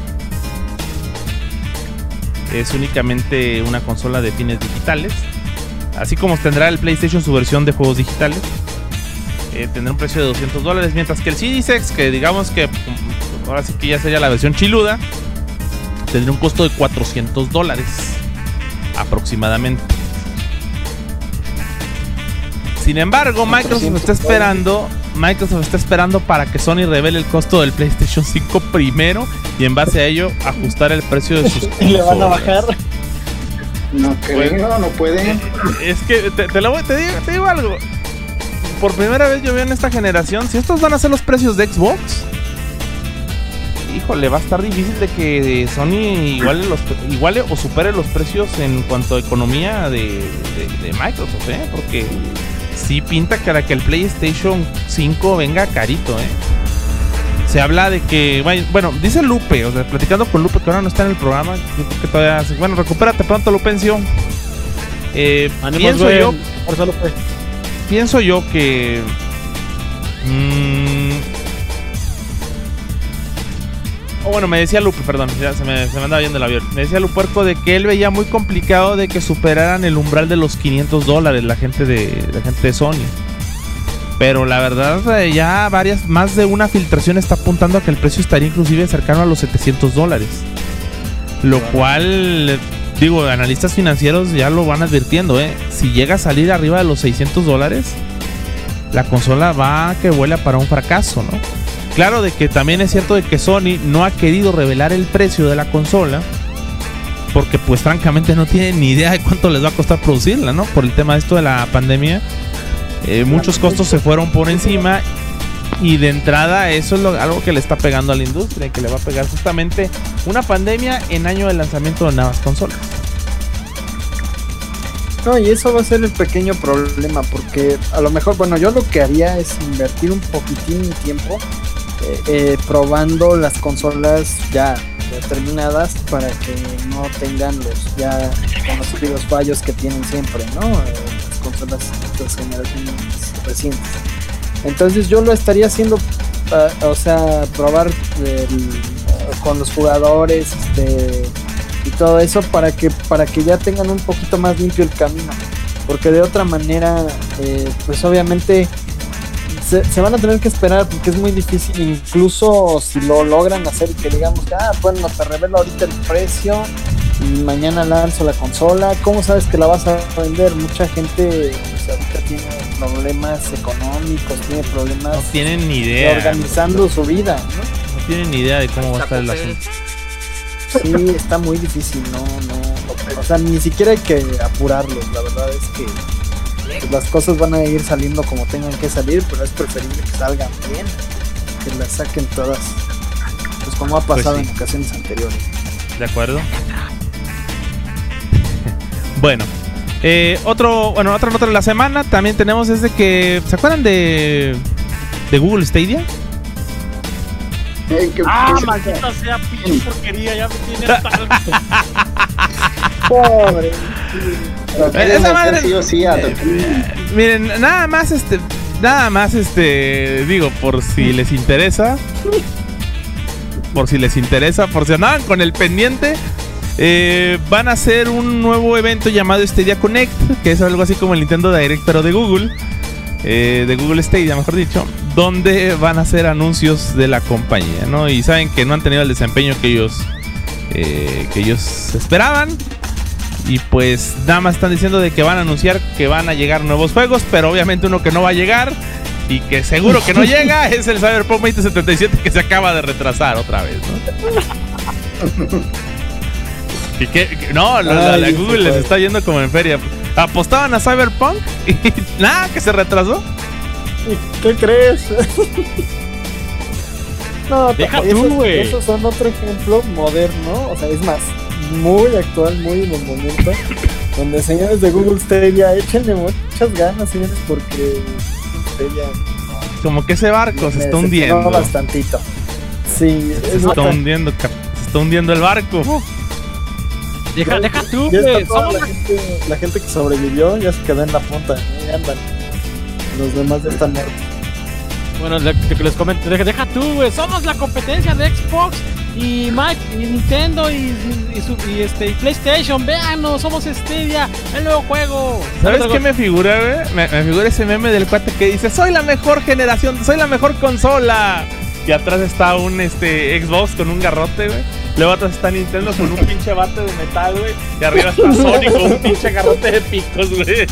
Speaker 3: Es únicamente una consola de fines digitales. Así como tendrá el PlayStation su versión de juegos digitales. Eh, tendrá un precio de doscientos dólares. Mientras que el Series X, que digamos que ahora sí que ya sería la versión chiluda, tendrá un costo de cuatrocientos dólares aproximadamente. Sin embargo, Microsoft está esperando Microsoft está esperando para que Sony revele el costo del PlayStation cinco primero y en base a ello ajustar el precio de sus
Speaker 4: y le van a bajar.
Speaker 5: No creo, no pueden.
Speaker 3: Es que te, te, lo voy, te, digo, te digo algo. Por primera vez yo veo en esta generación, si estos van a ser los precios de Xbox, híjole, va a estar difícil de que Sony iguale, los, iguale o supere los precios en cuanto a economía de, de, de Microsoft, ¿eh? Porque sí pinta para que el PlayStation cinco venga carito, ¿eh? Se habla de que, bueno, dice Lupe, o sea, platicando con Lupe, que ahora no está en el programa, yo creo que todavía, bueno, recupérate pronto, Lupencio. Eh, pienso
Speaker 2: güey,
Speaker 3: yo,
Speaker 2: fuerza, Lupe.
Speaker 3: pienso yo que mmm, O bueno, me decía Lupe, perdón, ya se me, se me andaba yendo el avión. Me decía Luperco de que él veía muy complicado de que superaran el umbral de los quinientos dólares la gente de la gente de Sony. Pero la verdad, ya varias, más de una filtración está apuntando a que el precio estaría inclusive cercano a los setecientos dólares. Lo cual, digo, analistas financieros ya lo van advirtiendo, ¿eh? Si llega a salir arriba de los seiscientos dólares, la consola va a que vuela para un fracaso, ¿no? Claro de que también es cierto de que Sony no ha querido revelar el precio de la consola, porque pues francamente no tienen ni idea de cuánto les va a costar producirla, ¿no? Por el tema de esto de la pandemia. Eh, muchos costos se fueron por encima y de entrada eso es lo, algo que le está pegando a la industria y que le va a pegar justamente una pandemia en año de lanzamiento de nuevas consolas.
Speaker 4: No, y eso va a ser el pequeño problema, porque a lo mejor, bueno, yo lo que haría es invertir un poquitín de tiempo eh, eh, probando las consolas ya determinadas para que no tengan los ya conocidos fallos que tienen siempre, ¿no? Eh, las consolas de las generaciones recientes. Entonces yo lo estaría haciendo, uh, o sea, probar el, con los jugadores, este, y todo eso para que para que ya tengan un poquito más limpio el camino, porque de otra manera, eh, pues obviamente se, se van a tener que esperar, porque es muy difícil, incluso si lo logran hacer y que digamos, ah, bueno, te revelo ahorita el precio y mañana lanzo la consola. ¿Cómo sabes que la vas a vender? Mucha gente pues, ahorita tiene problemas económicos, tiene problemas,
Speaker 3: no tienen ni idea,
Speaker 4: de organizando su vida, ¿no?
Speaker 3: No tienen ni idea de cómo va a estar el asunto.
Speaker 4: Sí, está muy difícil, no, no, o sea, ni siquiera hay que apurarlos. La verdad es que pues, las cosas van a ir saliendo como tengan que salir, pero es preferible que salgan bien, que las saquen todas, pues como ha pasado pues sí, en ocasiones anteriores.
Speaker 3: De acuerdo. Bueno, eh, otro, bueno, otra nota de la semana también tenemos es de que, ¿se acuerdan de de Google Stadia?
Speaker 2: Hey, que, ah, que maldita se... sea, pinche porquería, ya me tiene tal.
Speaker 4: Pobre.
Speaker 3: Esa madre. Sí, sí, eh, miren, nada más este, nada más este, digo, por si les interesa, por si les interesa, por si andaban con el pendiente, eh, van a hacer un nuevo evento llamado Stadia Connect, que es algo así como el Nintendo Direct, pero de Google. Eh, de Google Stadia, mejor dicho, donde van a hacer anuncios de la compañía, ¿no? Y saben que no han tenido el desempeño que ellos eh, que ellos esperaban, y pues nada más están diciendo de que van a anunciar que van a llegar nuevos juegos, pero obviamente uno que no va a llegar y que seguro que no llega es el Cyberpunk veinte setenta y siete, que se acaba de retrasar otra vez, ¿no? y que, que no, Ay, la, la Google les está yendo como en feria. Apostaban a Cyberpunk y nada, que se retrasó.
Speaker 4: ¿Qué crees? No,
Speaker 2: deja tú, güey.
Speaker 4: Esos, esos son otro ejemplo moderno, o sea, es más, muy actual, muy en el momento, donde señores de Google Stadia, échenle muchas ganas, señores, porque Stadia no,
Speaker 3: como que ese barco se está hundiendo.
Speaker 4: No, bastantito. Sí,
Speaker 3: se está hundiendo, se está hundiendo el barco. Uh.
Speaker 2: Deja, deja tú,
Speaker 4: güey. Somos la gente, la gente que sobrevivió ya se quedó en la punta. Ahí andan. Los demás ya están muertos.
Speaker 2: Bueno, le, que les comento. Deja, deja tú, güey. Somos la competencia de Xbox y, Mike, y Nintendo y, y, y, su, y, este, y PlayStation. Véanos, somos Stadia, el nuevo juego.
Speaker 3: ¿Sabes qué me figura, güey? Me, me figura ese meme del cuate que dice: soy la mejor generación, soy la mejor consola. Y atrás está un este Xbox con un garrote, güey. Luego atrás está Nintendo con un pinche bate de metal, güey. Y arriba está Sony con un pinche garrote de picos, güey.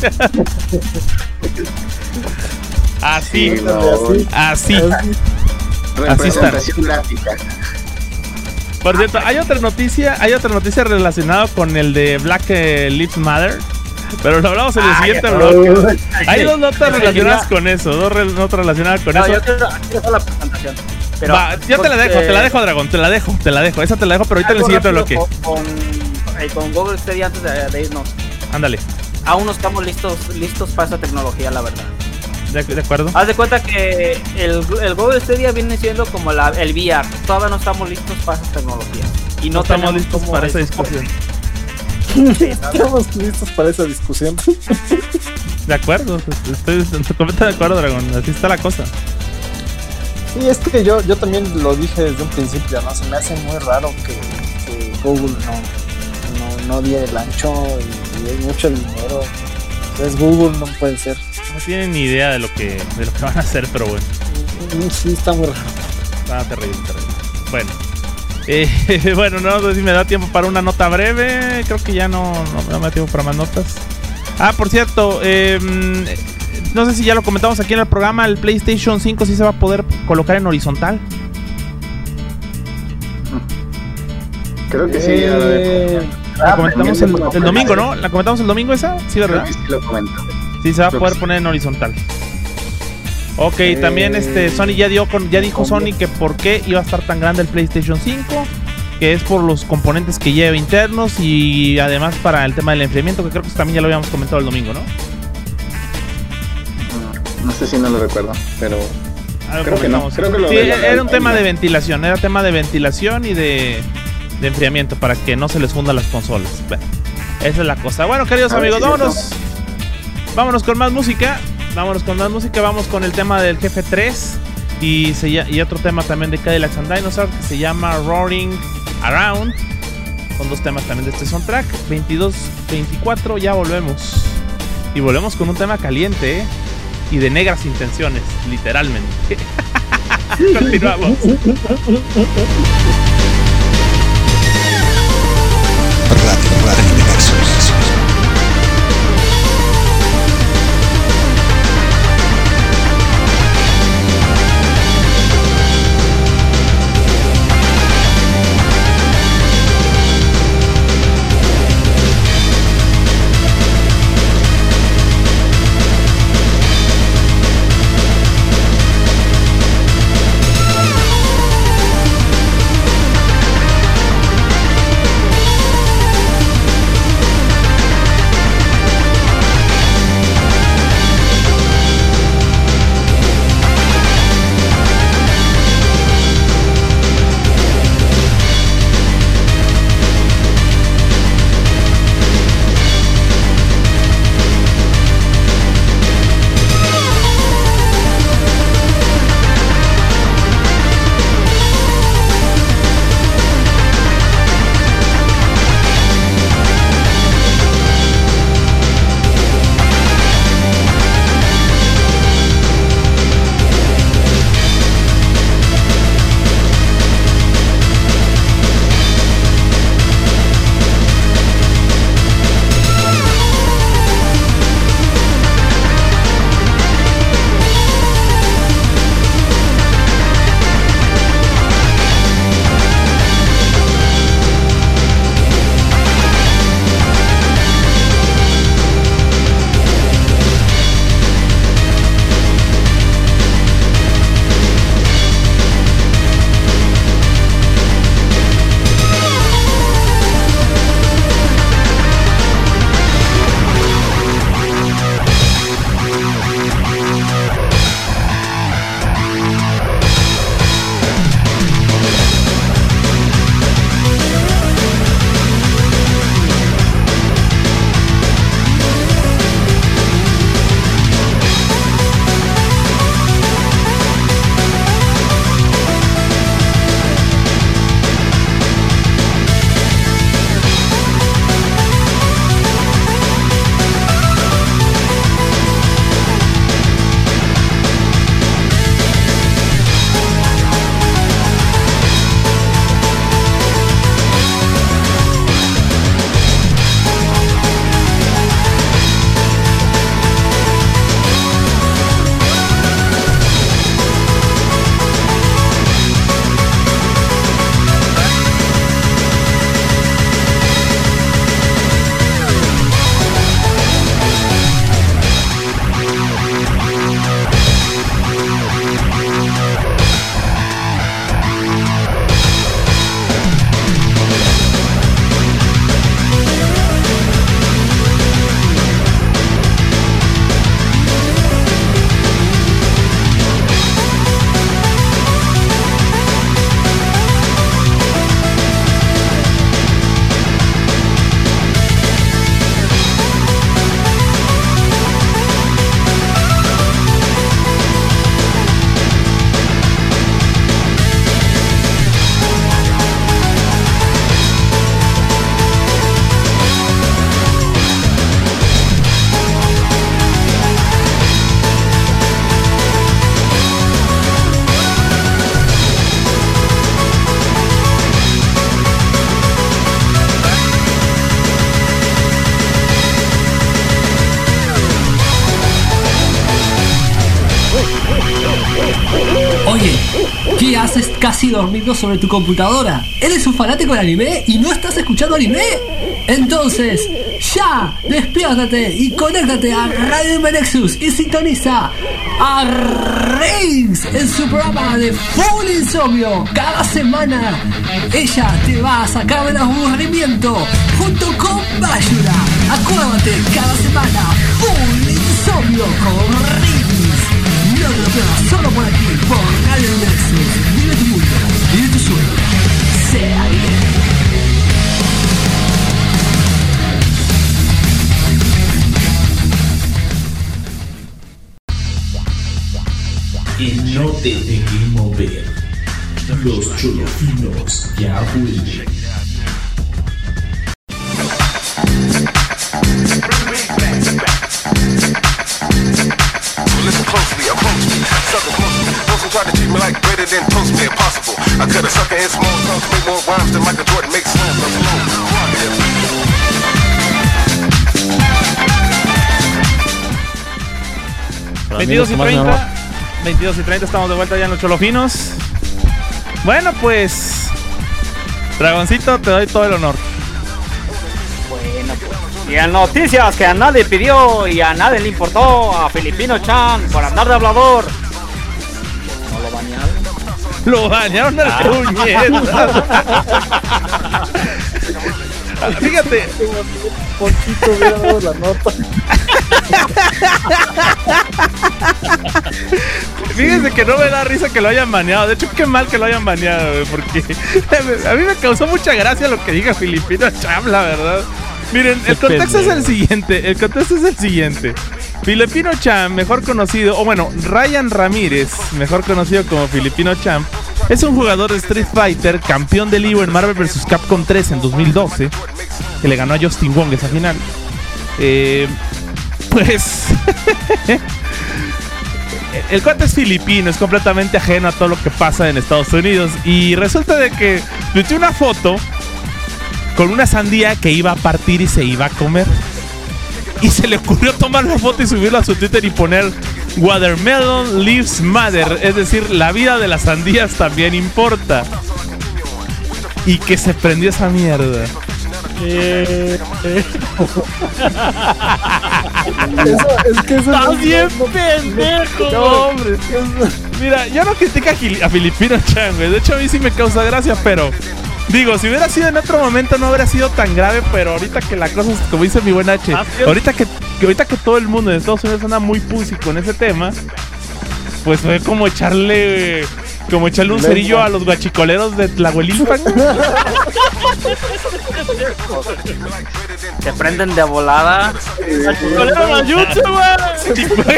Speaker 3: Así,
Speaker 5: sí, no,
Speaker 3: así.
Speaker 5: Representación gráfica.
Speaker 3: Por cierto, hay otra noticia, hay otra noticia relacionada con el de Black Lives Matter, pero lo hablamos en el Ay, siguiente bloque. Hay dos notas relacionadas con eso, dos re- notas relacionadas con
Speaker 6: no,
Speaker 3: eso.
Speaker 6: Yo quiero, quiero la presentación. Pero
Speaker 3: Va, yo te la dejo, te la dejo, Dragón, te la dejo, te la dejo, esa te la dejo, pero ahorita en el siguiente bloque.
Speaker 6: Con, con, eh, con Google Stadia antes de, de irnos.
Speaker 3: Ándale.
Speaker 6: Aún no estamos listos, listos para esa tecnología, la verdad.
Speaker 3: De, de acuerdo.
Speaker 6: Haz de cuenta que el, el Google Stadia viene siendo como la, el V R. Todavía no estamos listos para esa tecnología. Y no,
Speaker 3: no estamos listos para esa discusión.
Speaker 4: Sí, estamos listos para esa discusión.
Speaker 3: De acuerdo, estoy, estoy completamente de acuerdo, Dragón. Así está la cosa.
Speaker 4: Sí, es que yo, yo también lo dije desde un principio, ¿no? Se me hace muy raro que, que Google no, no, no diera el ancho y, y es mucho el dinero. Es Google, no puede ser.
Speaker 3: No tienen ni idea de lo que, de lo que van a hacer, pero bueno.
Speaker 4: Sí, está muy raro.
Speaker 3: Está terrible, terrible. Bueno. Eh, bueno, no sé si me da tiempo para una nota breve. Creo que ya no, no, no me da tiempo para más notas. Ah, por cierto, eh, no sé si ya lo comentamos aquí en el programa. El PlayStation cinco sí se va a poder colocar en horizontal.
Speaker 5: Creo que sí.
Speaker 4: Eh,
Speaker 3: La comentamos el, el domingo, ¿no? ¿La comentamos el domingo esa? Sí, ¿verdad?
Speaker 5: Creo que sí lo comento.
Speaker 3: Sí, se va a
Speaker 5: Creo
Speaker 3: poder
Speaker 5: que
Speaker 3: poner en horizontal. Ok,
Speaker 4: Eh,
Speaker 3: también este Sony ya dio con, ya dijo Sony que por qué iba a estar tan grande el PlayStation cinco, que es por los componentes que lleva internos y además para el tema del enfriamiento, que creo que también ya lo habíamos comentado el domingo, ¿no?
Speaker 5: No, no sé si no lo recuerdo, pero
Speaker 3: Algo
Speaker 5: creo que no.
Speaker 3: comentamos.
Speaker 5: Creo que lo
Speaker 3: sí,
Speaker 5: de la-
Speaker 3: era un
Speaker 5: la-
Speaker 3: tema
Speaker 5: la-
Speaker 3: de ventilación, era tema de ventilación y de, de enfriamiento para que no se les fundan las consolas. Bueno, esa es la cosa. Bueno, queridos
Speaker 5: A ver
Speaker 3: amigos,
Speaker 5: si es
Speaker 3: vámonos. Vámonos con más música. Vámonos con más música. Vamos con el tema del Jefe tres. Y, se, y otro tema también de Cadillacs and Dinosaurs que se llama Roaring Around. Son dos temas también de este soundtrack. veintidós veinticuatro, ya volvemos. Y volvemos con un tema caliente, ¿eh? Y de negras intenciones, literalmente. Continuamos.
Speaker 1: Radio, Radio Universos.
Speaker 10: We'll be right back. estás casi dormido sobre tu computadora. ¿Eres un fanático del anime y no estás escuchando anime? Entonces, ya, despiértate y conéctate a Radio Nexus y sintoniza a Reigns en su programa de Full Insomnio. Cada semana ella te va a sacar del aburrimiento junto con Bayura. Acuérdate, cada semana Full Insomnio con Reigns. No te lo pierdas, solo por aquí, por Radio Nexus. Vive tu mundo, vive tu sueño. Sea bien.
Speaker 9: Y no te dejes mover. Los cholofinos ya vuelven.
Speaker 11: Listen closely, approach me, sucker closely. Those who try to treat me like greater than toast me impossible. I cut a sucker in small chunks, make more rhymes than Michael Jordan makes slams.
Speaker 3: veintidós y treinta veintidós y treinta, estamos de vuelta ya en los cholofinos. Bueno, pues Dragoncito, te doy todo el honor.
Speaker 6: Bueno, pues. Y en noticias que a nadie pidió y a nadie le importó, a Filipino Chan por andar de hablador. ¿No lo bañaron?
Speaker 3: Lo bañaron al puñetas. Fíjate.
Speaker 4: Poquito hubiera dado la nota.
Speaker 3: Fíjense que no me da risa que lo hayan baneado. De hecho, qué mal que lo hayan baneado, güey, porque a mí me causó mucha gracia lo que diga Filipino Chan, la verdad. Miren, el contexto es el siguiente. El contexto es el siguiente. Filipino Chan, mejor conocido, o bueno, Ryan Ramírez, mejor conocido como Filipino Chan, es un jugador de Street Fighter, campeón del Evo en Marvel versus. Capcom tres en dos mil doce, que le ganó a Justin Wong esa final. Eh, pues el cuate es filipino, es completamente ajeno a todo lo que pasa en Estados Unidos. Y resulta de que tuiteó una foto con una sandía que iba a partir y se iba a comer. Y se le ocurrió tomar la foto y subirla a su Twitter y poner Watermelon Lives Matter, es decir, la vida de las sandías también importa. Y que se prendió esa mierda.
Speaker 4: Eh, eh. Eso, es que eso
Speaker 3: ¡Está
Speaker 4: no
Speaker 3: bien
Speaker 4: no,
Speaker 3: pendejo!
Speaker 4: No, hombre,
Speaker 3: mira, yo no critico a Filipino Chan, güey. De hecho, a mí sí me causa gracia, pero digo, si hubiera sido en otro momento no habría sido tan grave, pero ahorita que la cosa es, como dice mi buen H, ahorita que, que ahorita que todo el mundo en Estados Unidos anda muy pussy con ese tema, pues fue como echarle como echarle un Lenta. cerillo a los guachicoleros de Tlahuelilpan.
Speaker 6: Se prenden de volada.
Speaker 3: ¡Guachicolero no jutsu, güey!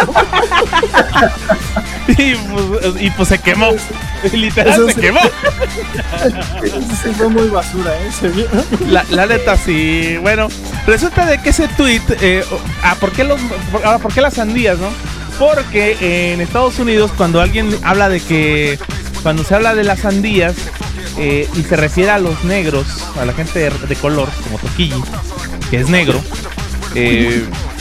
Speaker 3: Y pues, y pues se quemó. Literal
Speaker 4: Eso
Speaker 3: se
Speaker 4: sí.
Speaker 3: quemó.
Speaker 4: Eso sí fue muy basura, ¿eh? Se vio.
Speaker 3: La, la neta sí. Bueno, resulta de que ese tweet, eh, ah, ¿por qué los, por, ahora, ¿por qué las sandías, no? Porque en Estados Unidos cuando alguien habla de que, cuando se habla de las sandías eh, y se refiere a los negros, a la gente de, de color, como Toquilli, que es negro, eh,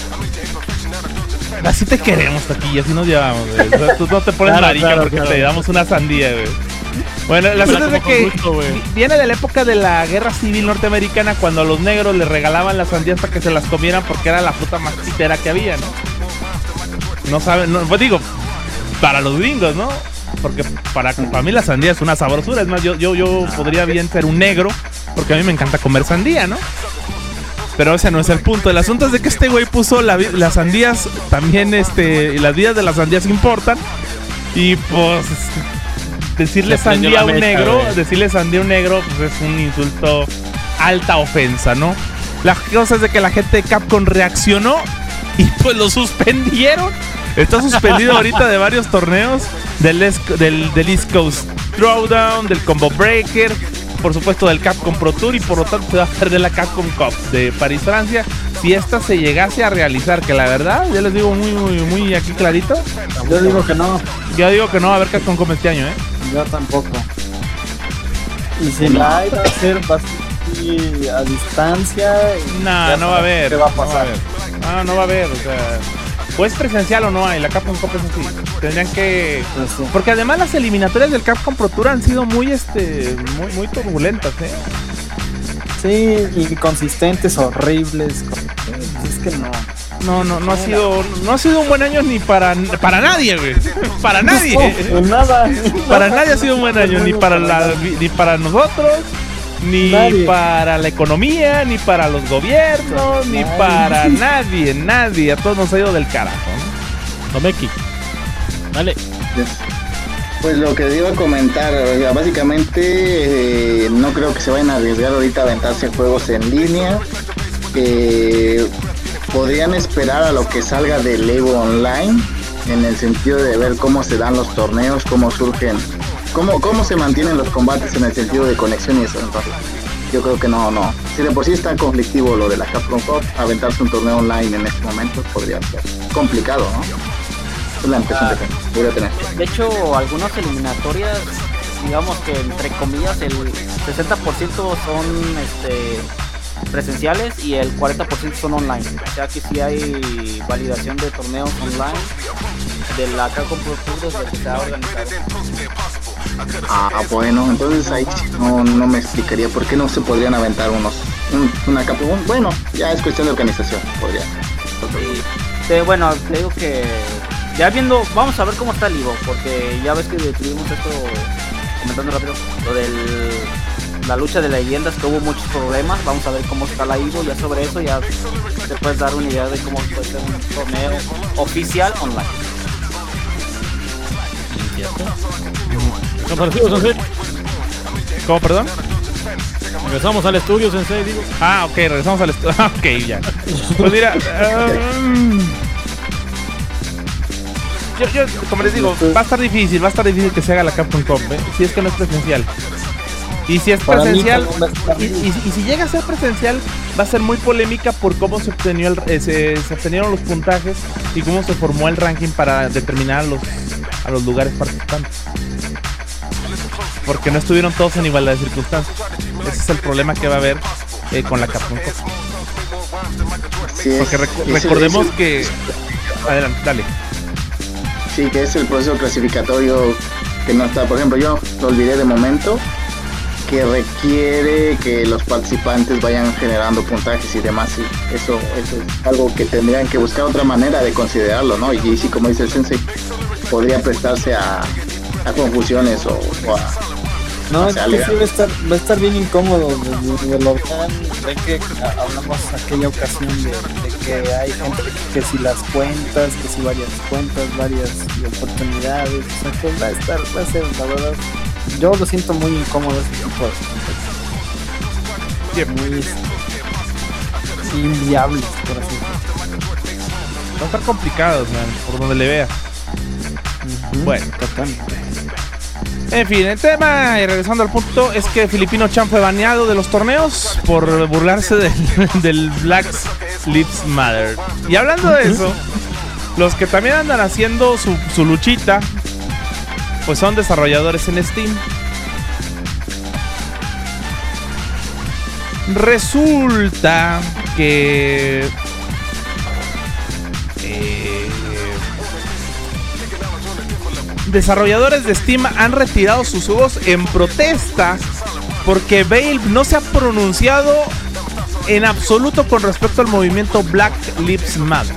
Speaker 3: así te queremos, Toquilli, así nos llevamos, güey. O sea, tú no te pones claro, marica claro, porque claro. te damos una sandía, güey. Bueno, la verdad es de que gusto, viene de la época de la guerra civil norteamericana, cuando a los negros les regalaban las sandías para que se las comieran porque era la fruta más pitera que había, ¿no? No saben, no, pues digo, para los gringos, ¿no? Porque para, para mí la sandía es una sabrosura. Es más, yo, yo, yo podría bien ser un negro, porque a mí me encanta comer sandía, ¿no? Pero ese no es el punto. El asunto es de que este güey puso la, las sandías, también este, las vidas de las sandías importan. Y pues decirle sandía a un negro, wey. decirle sandía a un negro, pues es un insulto, alta ofensa, ¿no? La cosa es de que la gente de Capcom reaccionó y pues lo suspendieron. Está suspendido ahorita de varios torneos del, del, del East Coast Throwdown, del Combo Breaker, por supuesto del Capcom Pro Tour, y por lo tanto se va a perder la Capcom Cup de París, Francia, si esta se llegase a realizar, que la verdad, yo les digo muy, muy, muy aquí clarito.
Speaker 4: Yo digo que no.
Speaker 3: Yo digo que no va a haber Capcom Cup este año, ¿eh?
Speaker 4: Yo tampoco. Y si la hay, va a ser bastante a distancia.
Speaker 3: No, no va a haber.
Speaker 4: ¿Qué va a pasar?
Speaker 3: No, no va a haber, o sea... O es presencial o no hay, la Capcom Cup es así. Tendrían que... Porque además las eliminatorias del Capcom Pro Tour han sido muy, este, muy, muy turbulentas, ¿eh?
Speaker 4: Sí, inconsistentes, horribles. Es que no.
Speaker 3: No, no, no ha sido, no ha sido un buen año ni para, para nadie, güey. Para nadie.
Speaker 4: No, nada.
Speaker 3: Para nadie ha sido un buen año, ni para la, ni para nosotros, ni nadie. Para la economía, ni para los gobiernos, nadie. Ni para nadie, nadie. A todos nos ha ido del carajo, ¿no?
Speaker 2: Tomeki, dale.
Speaker 5: Pues lo que iba a comentar, o sea, básicamente eh, no creo que se vayan a arriesgar ahorita a aventarse juegos en línea. Eh, podrían esperar a lo que salga del Evo Online, en el sentido de ver cómo se dan los torneos, cómo surgen, cómo, cómo se mantienen los combates en el sentido de conexión y eso. Entonces, yo creo que no, no. Si de por sí está conflictivo lo de la Capcom Cup, aventarse un torneo online en este momento podría ser complicado, ¿no? Es la impresión que podría tener.
Speaker 6: De hecho, algunas eliminatorias, digamos que entre comillas, el sesenta por ciento son este presenciales y el cuarenta por ciento son online. O sea que sí hay validación de torneos online de la Capcom Pro Tour desde que se ha organizado.
Speaker 5: Ah, bueno, entonces ahí no, no me explicaría por qué no se podrían aventar unos un, una Capcom. Bueno, ya es cuestión de organización, podría ser.
Speaker 6: Sí. Sí, bueno, te digo que ya viendo, vamos a ver cómo está el Evo, porque ya ves que tuvimos esto, comentando rápido, lo del la lucha de leyendas, que hubo muchos problemas. Vamos a ver cómo está la Evo, ya sobre eso ya te puedes dar una idea de cómo puede ser un torneo oficial online.
Speaker 3: ¿Cómo, perdón?
Speaker 2: Regresamos al estudio, Sensei, digo.
Speaker 3: Ah, ok, regresamos al estudio. Ok, ya. Pues mira, um, yo, yo, como les digo, va a estar difícil, va a estar difícil que se haga la Capcom Cup, ¿eh? Si es que no es presencial. Y si es Para presencial, y, y, y si llega a ser presencial, va a ser muy polémica por cómo se, obtenió el, eh, se, se obtenieron los puntajes y cómo se formó el ranking para determinar a los, a los lugares participantes. Porque no estuvieron todos en igualdad de circunstancias. Ese es el problema que va a haber eh, con la Capcom Cup.
Speaker 5: Sí,
Speaker 3: Porque rec es, recordemos es el, que... Adelante, dale.
Speaker 5: Sí, que es el proceso clasificatorio que no está. Por ejemplo, yo lo olvidé de momento, que requiere que los participantes vayan generando puntajes y demás, y eso, eso es algo que tendrían que buscar otra manera de considerarlo, ¿no? Y, y sí, como dice el Sensei, podría prestarse a, a confusiones o, o a...
Speaker 4: No, es que sí va a estar, va a estar bien incómodo de, de lo que ven que hablamos aquella ocasión de, de que hay gente que, que si las cuentas, que si varias cuentas, varias oportunidades, o sea, que va a estar, va a ser, la verdad, yo lo siento muy incómodo ese tipo de cosas. Muy inviables, por así decirlo.
Speaker 3: Va a estar complicado, man, por donde le vea. Uh-huh, bueno,
Speaker 4: totalmente.
Speaker 3: En fin, el tema, y regresando al punto, es que Filipino Chan fue baneado de los torneos por burlarse del, del Black Lives Matter. Y hablando de eso, los que también andan haciendo su, su luchita, pues son desarrolladores en Steam. Resulta que... Eh, desarrolladores de Steam han retirado sus juegos en protesta porque Valve no se ha pronunciado en absoluto con respecto al movimiento Black Lives Matter.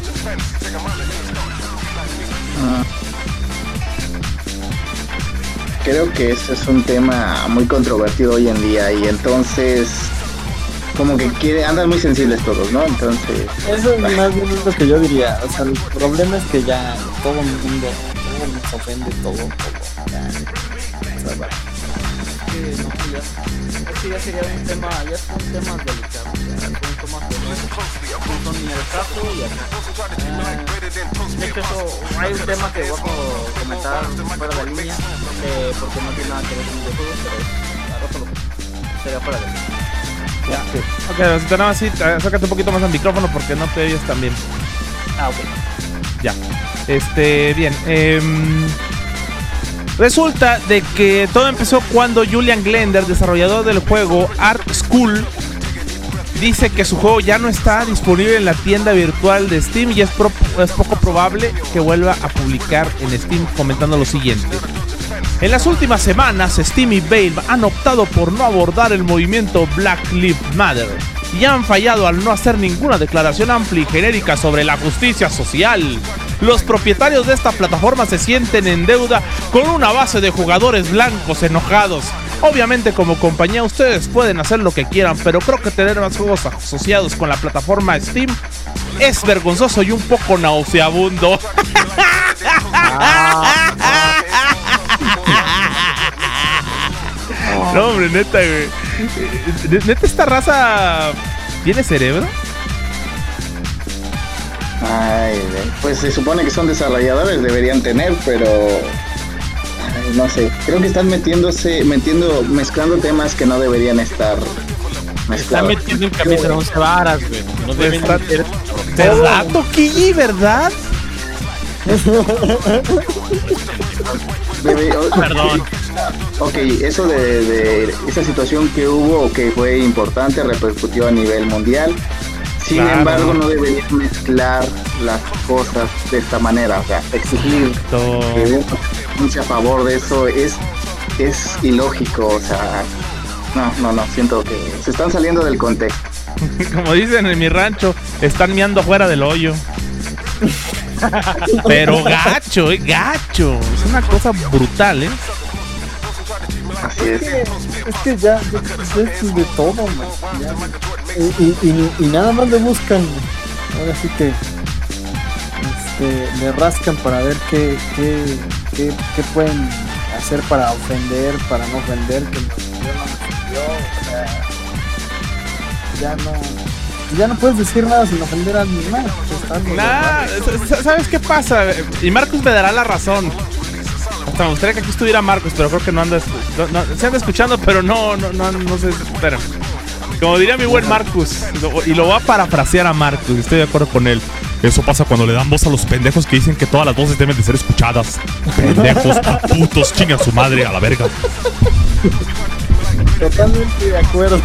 Speaker 5: Creo que ese es un tema muy controvertido hoy en día y entonces como que quiere, andan muy sensibles todos, ¿no? Entonces
Speaker 4: eso es más bien lo que yo diría. O sea, el problema es que ya todo el mundo nos ofende todo, todo. Ya, o sea, vale.
Speaker 6: Sí, no, ya, es que ya sería un tema, ya son temas delicados, ya son temas que no son ni el caso y así. De hecho, eso, hay un tema que voy a comentar fuera de línea, eh, porque no tiene nada que ver con videojuegos, pero ahora solo sería fuera de línea.
Speaker 3: Ya. Ok, si te nada así, acércate un poquito más al micrófono porque no te oyes tan bien.
Speaker 6: Ah, ok.
Speaker 3: Ya. Este, bien. Eh, resulta de que todo empezó cuando Julian Glender, desarrollador del juego Art School, dice que su juego ya no está disponible en la tienda virtual de Steam y es, pro- es poco probable que vuelva a publicar en Steam, comentando lo siguiente. En las últimas semanas, Steam y Valve han optado por no abordar el movimiento Black Lives Matter y han fallado al no hacer ninguna declaración amplia y genérica sobre la justicia social. Los propietarios de esta plataforma se sienten en deuda con una base de jugadores blancos enojados. Obviamente, como compañía ustedes pueden hacer lo que quieran, pero creo que tener más juegos asociados con la plataforma Steam es vergonzoso y un poco nauseabundo. No, hombre, neta, güey. Neta, esta raza tiene cerebro.
Speaker 5: Ay, pues se supone que son desarrolladores, deberían tener, pero ay, no sé, creo que están metiéndose, metiendo, mezclando temas que no deberían estar mezclados.
Speaker 2: Están metiendo en camisa de once varas, güey. No deben
Speaker 3: Está-
Speaker 2: meter.
Speaker 3: ¿Verdad, Toquilli? ¿Verdad?
Speaker 5: Debe- o-
Speaker 2: Perdón.
Speaker 5: Ok, eso de, de esa situación que hubo, que fue importante, repercutió a nivel mundial. Sin
Speaker 3: Claro.
Speaker 5: embargo, no deberían mezclar las cosas de esta manera. O sea, exigir que uno se a favor de eso es, es ilógico. O sea, no, no, no, siento que se están saliendo del contexto.
Speaker 3: Como dicen en mi rancho, están meando fuera del hoyo. Pero gacho, eh, gacho. Es una cosa brutal, ¿eh?
Speaker 5: Así es.
Speaker 4: Es que ya, ya, ya es de todo, man. Ya, y, y, y, y nada más le buscan, ahora sí que este, le rascan para ver qué, qué, qué, qué pueden hacer para ofender, para no ofender, que me ofendió, no me ofendió, o sea, ya no, ya no puedes decir nada sin ofender a alguien más. Está algo
Speaker 3: Nah,
Speaker 4: raro.
Speaker 3: s- ¿sabes qué pasa? Y Marcus me dará la razón. Hasta me gustaría que aquí estuviera Marcus, pero creo que no anda, no, no- se anda escuchando, pero no, no, no, no sé, espera. Como diría mi buen Marcus, lo- y lo voy a parafrasear a Marcus, estoy de acuerdo con él.
Speaker 12: Eso pasa cuando le dan voz a los pendejos que dicen que todas las voces deben de ser escuchadas. Pendejos, putos, chingan su madre a la verga.
Speaker 4: Totalmente de acuerdo.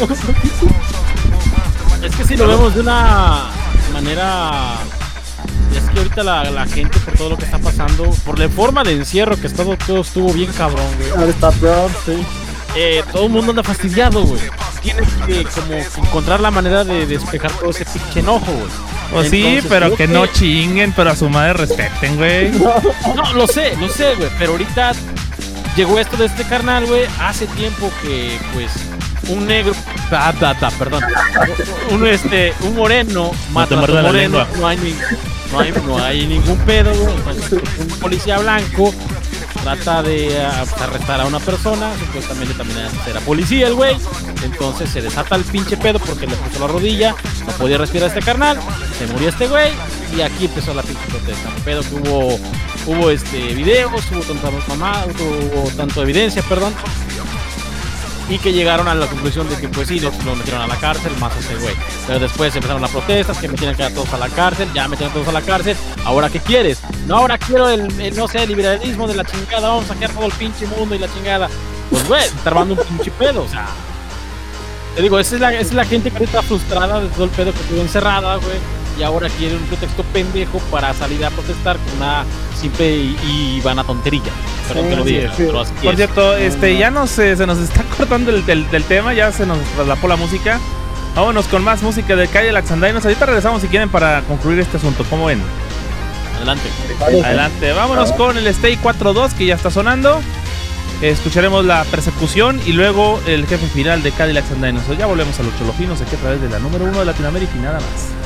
Speaker 2: Es que si lo vemos de una manera. Es que ahorita la, la gente, por todo lo que está pasando, por la forma de encierro que todo, todo estuvo bien cabrón, güey.
Speaker 4: Ahora está peor, sí.
Speaker 2: Eh, todo el mundo anda fastidiado, güey. Tienes que como encontrar la manera de despejar todo ese pinche enojo, güey.
Speaker 3: Pues sí,
Speaker 2: Entonces,
Speaker 3: pero
Speaker 2: creo
Speaker 3: que no chinguen, pero a su madre respeten, güey.
Speaker 2: No, lo sé, lo sé, güey. Pero ahorita llegó esto de este carnal, güey. Hace tiempo que, pues, un negro. Ah, da, da, perdón. Un, este, un moreno mata a
Speaker 3: muerda
Speaker 2: otro
Speaker 3: la
Speaker 2: moreno.
Speaker 3: lengua.
Speaker 2: No hay, ni- no, hay, no hay ningún pedo, güey. Entonces, un policía blanco trata de uh, arrestar a una persona. Supuestamente también era policía el güey. Entonces se desata el pinche pedo porque le puso la rodilla. No podía respirar este carnal. Se murió este güey. Y aquí empezó la pinche protesta. Un pedo que hubo. Hubo este videos, hubo tanta mamá, hubo tanto evidencia, perdón. Y que llegaron a la conclusión de que pues sí, lo, lo metieron a la cárcel, más ese güey. Pero después empezaron las protestas, que metieron a todos a la cárcel, ya metieron a todos a la cárcel. ¿Ahora qué quieres? No, ahora quiero el, el, no sé, el liberalismo de la chingada, vamos a saquear todo el pinche mundo y la chingada. Pues güey, está armando un pinche pedo, o sea. Te digo, esa es la, esa es la gente que está frustrada de todo el pedo que estuvo encerrada, güey. Y ahora quiere un pretexto pendejo para salir a protestar con una simple y, y vana tontería. Perdón que lo diga, pero así
Speaker 3: Por
Speaker 2: es.
Speaker 3: cierto, este, ya no se, se nos está cortando el, el- del tema, ya se nos traslapó la música. Vámonos con más música de Cadillacs and Dinos. Ahorita regresamos si quieren para concluir este asunto. ¿Cómo ven?
Speaker 2: Adelante.
Speaker 3: Adelante. Vámonos con el Stay cuatro dos que ya está sonando. Escucharemos la persecución y luego el jefe final de Cadillacs and Dinos. Ya volvemos a los cholofinos aquí a través de la número uno de Latinoamérica y nada más.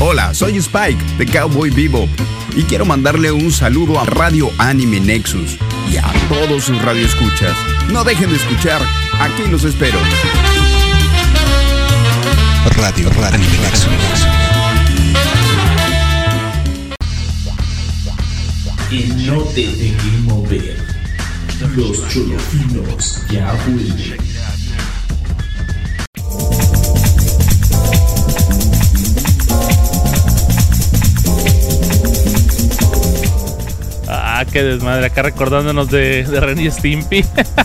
Speaker 13: Hola, soy Spike de Cowboy Bebop y quiero mandarle un saludo a Radio Anime Nexus y a todos sus radioescuchas. No dejen de escuchar, aquí los espero.
Speaker 1: Radio, Radio Anime Nexus.
Speaker 9: Y no te dejes mover. Los cholofinos ya vuelven.
Speaker 3: Ah, qué desmadre, acá recordándonos de, de Ren y Stimpy.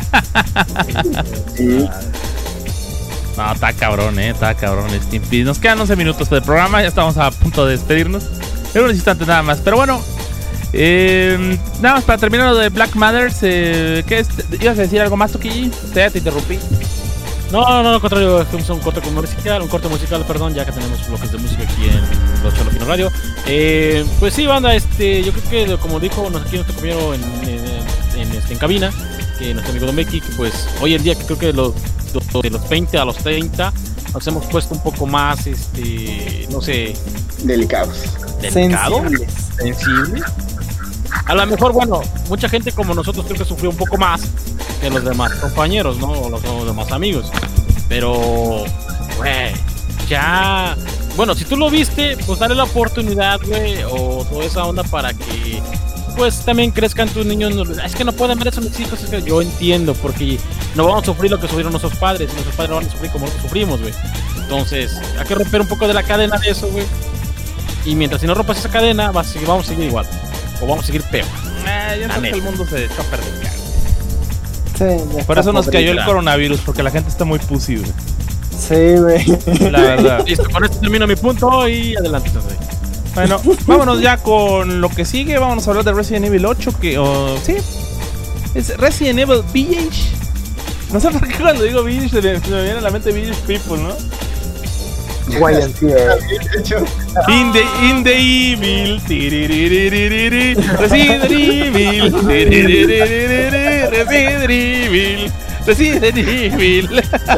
Speaker 4: Sí.
Speaker 3: No, está cabrón, eh, está cabrón Stimpy. Nos quedan once minutos del programa, ya estamos a punto de despedirnos. En unos instantes nada más, pero bueno. Eh, nada más para terminar lo de Black Matters. Eh, ¿Qué es? ¿Ibas a decir algo más, Toki? Te, te interrumpí.
Speaker 2: No, no, no, al contrario, fuimos a un corte musical, un corte musical, perdón, ya que tenemos bloques de música aquí en Los Cholofinos Radio. Eh, pues sí, banda, este, yo creo que como dijo nos, aquí nuestro compañero en, en, en, este, en cabina, que nuestro amigo Domeki, que pues hoy en día que creo que de los, de los veinte a los treinta nos hemos puesto un poco más, este, no sé,
Speaker 5: delicados.
Speaker 2: ¿Delicados?
Speaker 4: Sensibles.
Speaker 2: Sensibles. A lo mejor, bueno, mucha gente como nosotros creo que sufrió un poco más que los demás compañeros, ¿no? O los, los demás amigos. Pero, güey, ya... Bueno, si tú lo viste, pues dale la oportunidad, güey, o toda esa onda para que, pues, también crezcan tus niños. Es que no pueden ver eso mis hijos, es que yo entiendo, porque no vamos a sufrir lo que sufrieron nuestros padres, y nuestros padres no van a sufrir como nosotros sufrimos, güey. Entonces, hay que romper un poco de la cadena de eso, güey. Y mientras si no rompas esa cadena, vas a seguir, vamos a seguir igual. O vamos a seguir peor.
Speaker 3: Eh, yo creo que el mundo se echó a perder.
Speaker 4: Sí,
Speaker 3: por eso nos cayó el
Speaker 2: claro.
Speaker 3: coronavirus, porque la gente está muy pussy, güey.
Speaker 4: Sí, güey.
Speaker 3: La verdad.
Speaker 2: Listo, con esto termino mi punto y adelante, güey.
Speaker 3: Bueno, vámonos ya con lo que sigue. Vámonos a hablar de Resident Evil ocho, que... Oh, sí. Es Resident Evil Village. No sé por qué cuando digo Village se me, se me viene a la mente Village People, ¿no?
Speaker 7: Guay, en sí,
Speaker 3: In the, in the evil, tiririririririri, Resident Evil, tiririririririri, Resident Evil, Resident Evil.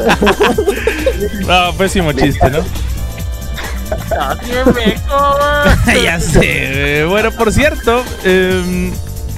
Speaker 3: No, pésimo chiste, ¿no? Ya sé. Bueno, por cierto, eh,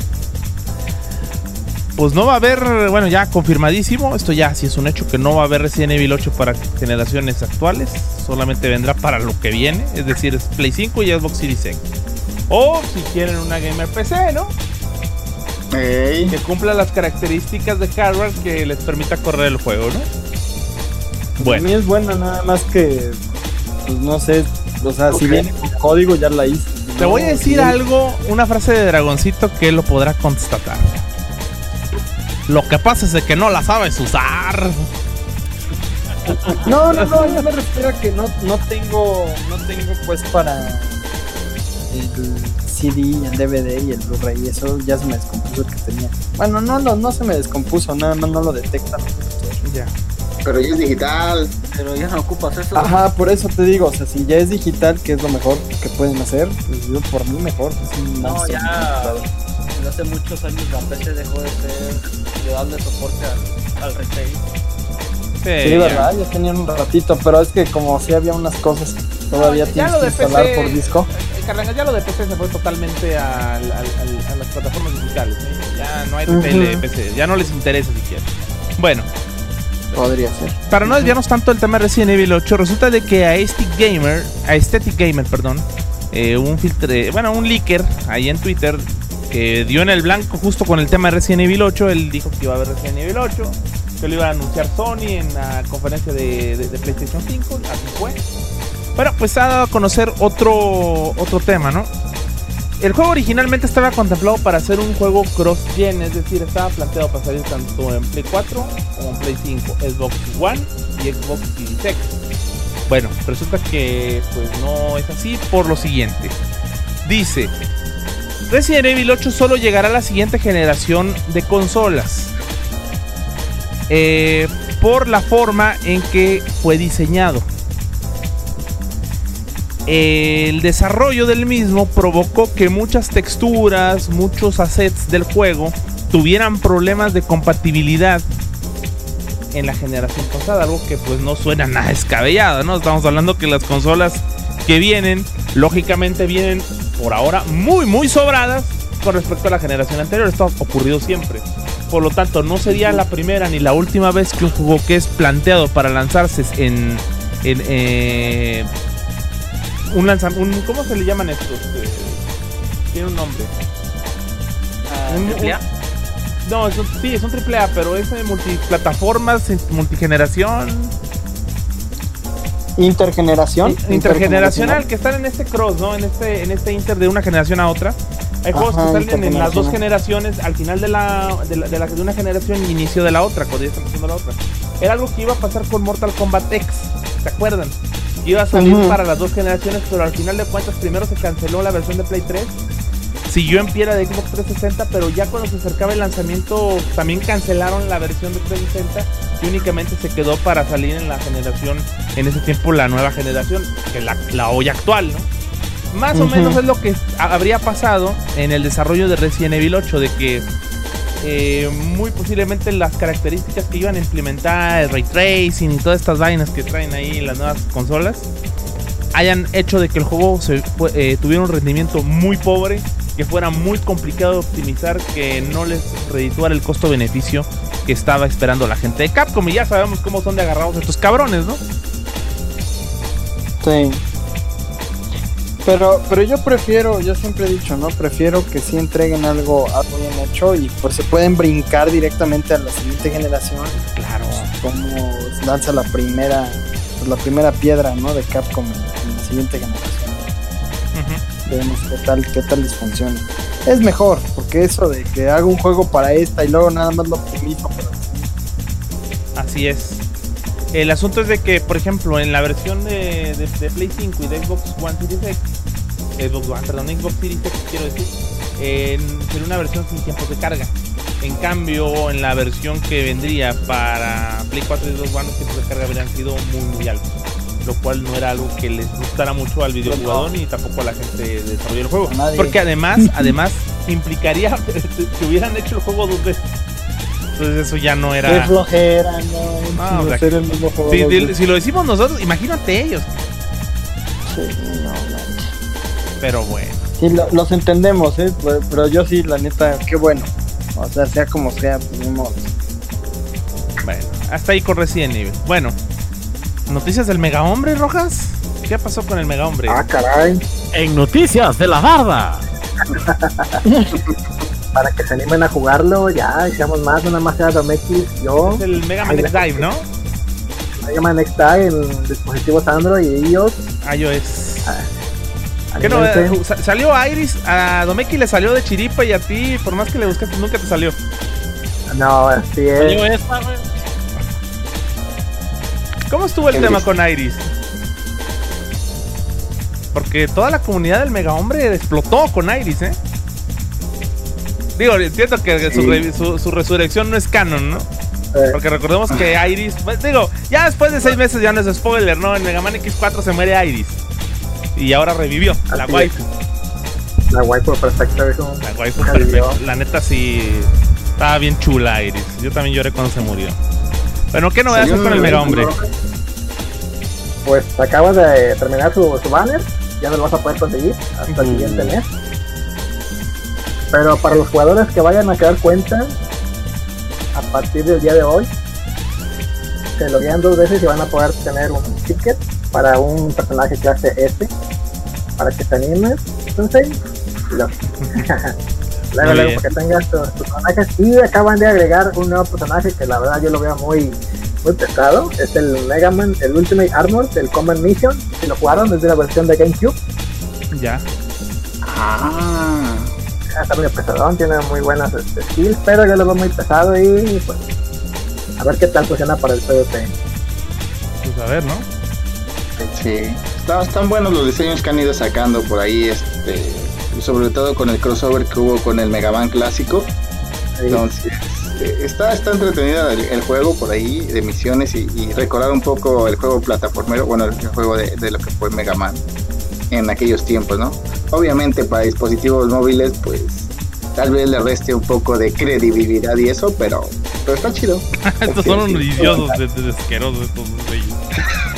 Speaker 3: pues no va a haber, bueno, ya confirmadísimo, esto ya sí es un hecho, que no va a haber Resident Evil ocho para generaciones actuales, solamente vendrá para lo que viene, es decir, es Play cinco y Xbox Series X. O si quieren una gamer P C, ¿no?
Speaker 5: Hey.
Speaker 3: Que cumpla las características de hardware que les permita correr el juego, ¿no?
Speaker 4: Bueno. A mí es buena, nada más que, pues no sé, o sea, okay. Si viene con código ya la hice.
Speaker 3: Te voy a decir sí. algo, una frase de Dragoncito que lo podrá constatar. Lo que pasa es que no la sabes usar.
Speaker 4: No, no, no, yo me refiero a que no, no tengo, no tengo pues para el C D, el D V D y el Blu-ray, eso ya se me descompuso el que tenía. Bueno, no, no, no se me descompuso, nada más no, no lo detecta.
Speaker 5: Ya. Pero ya es digital.
Speaker 6: Pero ya no ocupas eso.
Speaker 4: Ajá, por eso te digo, o sea, si ya es digital, que es lo mejor que pueden hacer, pues yo por mí mejor. Pues,
Speaker 6: no, no ya... Desde hace muchos años la P C dejó de ser de darle soporte al, al retail.
Speaker 4: Sí, sí, verdad, ya tenían un ratito, pero es que como si había unas cosas que todavía no, tienes que instalar P C, por disco.
Speaker 3: Eh, Carlanga, ya lo de P C se fue totalmente al, al, al, a las plataformas digitales, ¿eh? Ya no hay retail uh-huh. de P C, ya no les interesa siquiera. Bueno,
Speaker 4: podría ser.
Speaker 3: Para no desviarnos tanto del tema de Resident Evil ocho, resulta de que a Aesthetic Gamer, a Aesthetic Gamer, perdón, eh, un filtre, bueno, un leaker ahí en Twitter que dio en el blanco justo con el tema de Resident Evil ocho. Él dijo que iba a haber Resident Evil ocho, que lo iba a anunciar Sony en la conferencia de, de, de PlayStation cinco, así fue. Bueno, pues ha dado a conocer otro, otro tema, ¿no? El juego originalmente estaba contemplado para ser un juego cross-gen, es decir, estaba planteado para salir tanto en Play cuatro como en Play cinco, Xbox One y Xbox Series X. Bueno, resulta que pues no es así por lo siguiente. Dice: Resident Evil ocho solo llegará a la siguiente generación de consolas, eh, por la forma en que fue diseñado. El desarrollo del mismo provocó que muchas texturas, muchos assets del juego tuvieran problemas de compatibilidad en la generación pasada, algo que pues no suena nada descabellado, ¿no? Estamos hablando que las consolas que vienen, lógicamente vienen por ahora muy muy sobradas con respecto a la generación anterior. Esto ha ocurrido siempre. Por lo tanto, no sería la primera ni la última vez que un juego que es planteado para lanzarse en... en eh, un lanzamiento... ¿Cómo se le llaman estos? Eh, tiene un nombre.
Speaker 6: Uh, ¿Triple A?
Speaker 3: No, es un, sí, es un triple A, pero es de multiplataformas, multigeneración...
Speaker 4: Intergeneración.
Speaker 3: Intergeneracional, intergeneracional, que están en este cross, ¿no? En este, en este inter de una generación a otra. Hay juegos Ajá, que salen en las dos generaciones, al final de la de, la, de, la, de una generación y inicio de la otra, cuando ya están pasando la otra. Era algo que iba a pasar con Mortal Kombat X, ¿se acuerdan? Iba a salir uh-huh. para las dos generaciones, pero al final de cuentas primero se canceló la versión de Play tres. Siguió en pie la de Xbox trescientos sesenta, pero ya cuando se acercaba el lanzamiento también cancelaron la versión de trescientos sesenta y únicamente se quedó para salir en la generación, en ese tiempo la nueva generación, que la, la hoy actual, ¿no? Más uh-huh. o menos es lo que habría pasado en el desarrollo de Resident Evil ocho, de que eh, muy posiblemente las características que iban a implementar, el Ray Tracing y todas estas vainas que traen ahí las nuevas consolas, hayan hecho de que el juego se, eh, tuviera un rendimiento muy pobre, que fuera muy complicado de optimizar, que no les redituara el costo-beneficio que estaba esperando la gente de Capcom. Y ya sabemos cómo son de agarrados estos cabrones, ¿no?
Speaker 4: Sí. Pero, pero yo prefiero, yo siempre he dicho, ¿no? Prefiero que sí entreguen algo, algo bien hecho y pues se pueden brincar directamente a la siguiente generación.
Speaker 3: Claro.
Speaker 4: Como lanza la primera, pues, la primera piedra, ¿no? De Capcom en, en la siguiente generación. Uh-huh. Vemos qué tal, qué tal les funciona. Es mejor, porque eso de que haga un juego para esta y luego nada más lo optimizo. Pero...
Speaker 3: Así es. El asunto es de que, por ejemplo, en la versión de, de, de Play cinco y de Xbox One Series X, Xbox One, perdón, Xbox Series X quiero decir, eh, sería una versión sin tiempos de carga. En cambio, en la versión que vendría para Play cuatro y Xbox One, los tiempos de carga habrían sido muy muy altos, lo cual no era algo que les gustara mucho al videojugador ni tampoco a la gente de desarrollo del juego. Porque además, además implicaría que hubieran hecho el juego dos veces. Entonces eso ya no era...
Speaker 4: Qué flojera, no.
Speaker 3: no
Speaker 4: no
Speaker 3: hacer el mismo juego si, de, si lo decimos nosotros, imagínate ellos.
Speaker 4: Sí, no, no.
Speaker 3: Pero bueno.
Speaker 4: Sí, lo, los entendemos, ¿eh? Pero, pero yo sí, la neta, qué bueno. O sea, sea como sea, tenemos...
Speaker 3: Bueno, hasta ahí con Resident Evil. Bueno, noticias del Mega Hombre, Rojas. ¿Qué pasó con el Mega Hombre?
Speaker 7: Ah, caray.
Speaker 2: En noticias de la barda.
Speaker 7: Para que se animen a jugarlo, ya, echamos más, una más sea Domekis, yo...
Speaker 3: Es el Mega Man X Dive, ¿no?
Speaker 7: Mega Man X Dive en dispositivos Android y iOS.
Speaker 3: iOS. Ah, ¿qué no? Eh, salió Iris, a Domekis le salió de chiripa y a ti, por más que le buscaste, nunca te salió.
Speaker 7: No, así es.
Speaker 2: Salió esta, güey.
Speaker 3: ¿Cómo estuvo el ¿Qué tema dice? Con Iris? Porque toda la comunidad del Mega Hombre explotó con Iris, ¿eh? Digo, entiendo que sí. su, re, su, su resurrección no es canon, ¿no? Eh. Porque recordemos que Iris, pues, digo, ya después de seis meses ya no es spoiler, ¿no? En Mega Man X cuatro se muere Iris. Y ahora revivió, así la waifu.
Speaker 7: La waifu perfecta, eso.
Speaker 3: La waifu perfecta. La neta sí, estaba bien chula Iris. Yo también lloré cuando se murió. Bueno, ¿qué novedades con el Mega Hombre?
Speaker 7: Pues acabas de terminar su, su banner, ya no lo vas a poder conseguir hasta el uh. siguiente mes. Pero para los jugadores que vayan a quedar cuenta, a partir del día de hoy, se loguean dos veces y van a poder tener un ticket para un personaje clase S, para que te animes, entonces, luego, luego, luego para que tengas tus, tus personajes. Y acaban de agregar un nuevo personaje que la verdad yo lo veo muy, muy pesado, es el Mega Man, el Ultimate Armor del Command Mission. Si lo jugaron desde la versión de GameCube.
Speaker 3: Ya.
Speaker 7: Ah. Está muy pesadón, tiene muy buenas este, skills, pero yo lo veo muy pesado y pues a ver qué tal funciona para el PvP.
Speaker 3: Pues a ver, ¿no?
Speaker 5: Sí, están, están buenos los diseños que han ido sacando por ahí, este, sobre todo con el crossover que hubo con el Mega Man clásico. Sí. Entonces, está, está entretenido el, el juego por ahí de misiones y, y recordar un poco el juego plataformero, bueno, el, el juego de, de lo que fue Mega Man en aquellos tiempos, ¿no? Obviamente para dispositivos móviles pues tal vez le reste un poco de credibilidad y eso, pero pero está chido.
Speaker 3: Estos son unos idiosos de, de asquerosos estos güeyes.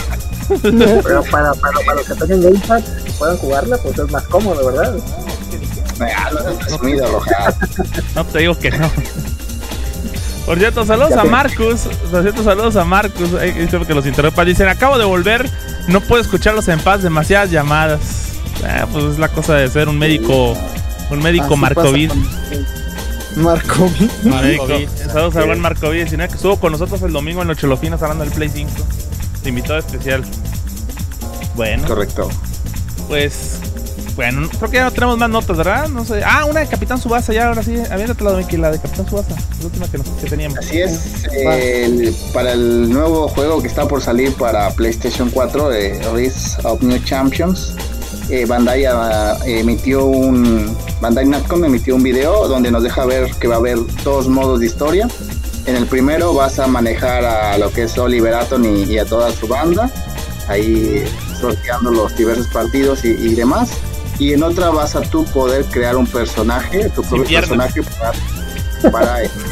Speaker 7: Pero para, para, para los que tengan Gamepad y puedan jugarla, pues es más cómodo, ¿verdad?
Speaker 5: Ah, no, presumido, Rojas.
Speaker 3: No, te digo que no. Por cierto, saludos a Marcus. Por cierto, saludos a Marcus. Ahí dice que los interrumpa. Dicen, acabo de volver. No puedo escucharlos en paz. Demasiadas llamadas. Eh, pues es la cosa de ser un médico. Un médico Marcovid.
Speaker 4: Marcovid.
Speaker 3: Marcovid. Saludos al buen Marcovid. Que estuvo con nosotros el domingo en los Cholofinos hablando del Play cinco. Invitado especial. Bueno.
Speaker 5: Correcto.
Speaker 3: Pues... Bueno, creo que ya no tenemos más notas, ¿verdad? No sé. Ah, una de Capitán Tsubasa, ya ahora sí. Aviéntate la de la de Capitán Tsubasa, la última que, nos, que teníamos.
Speaker 5: Así es, eh, el, para el nuevo juego que está por salir para PlayStation cuatro, eh, Rise of New Champions, eh, Bandai uh, emitió un Bandai Namco emitió un video donde nos deja ver que va a haber dos modos de historia. En el primero vas a manejar a lo que es Oliver Atom y, y a toda su banda, ahí sorteando los diversos partidos y, y demás. Y en otra vas a tú poder crear un personaje, tu propio personaje para, para eh,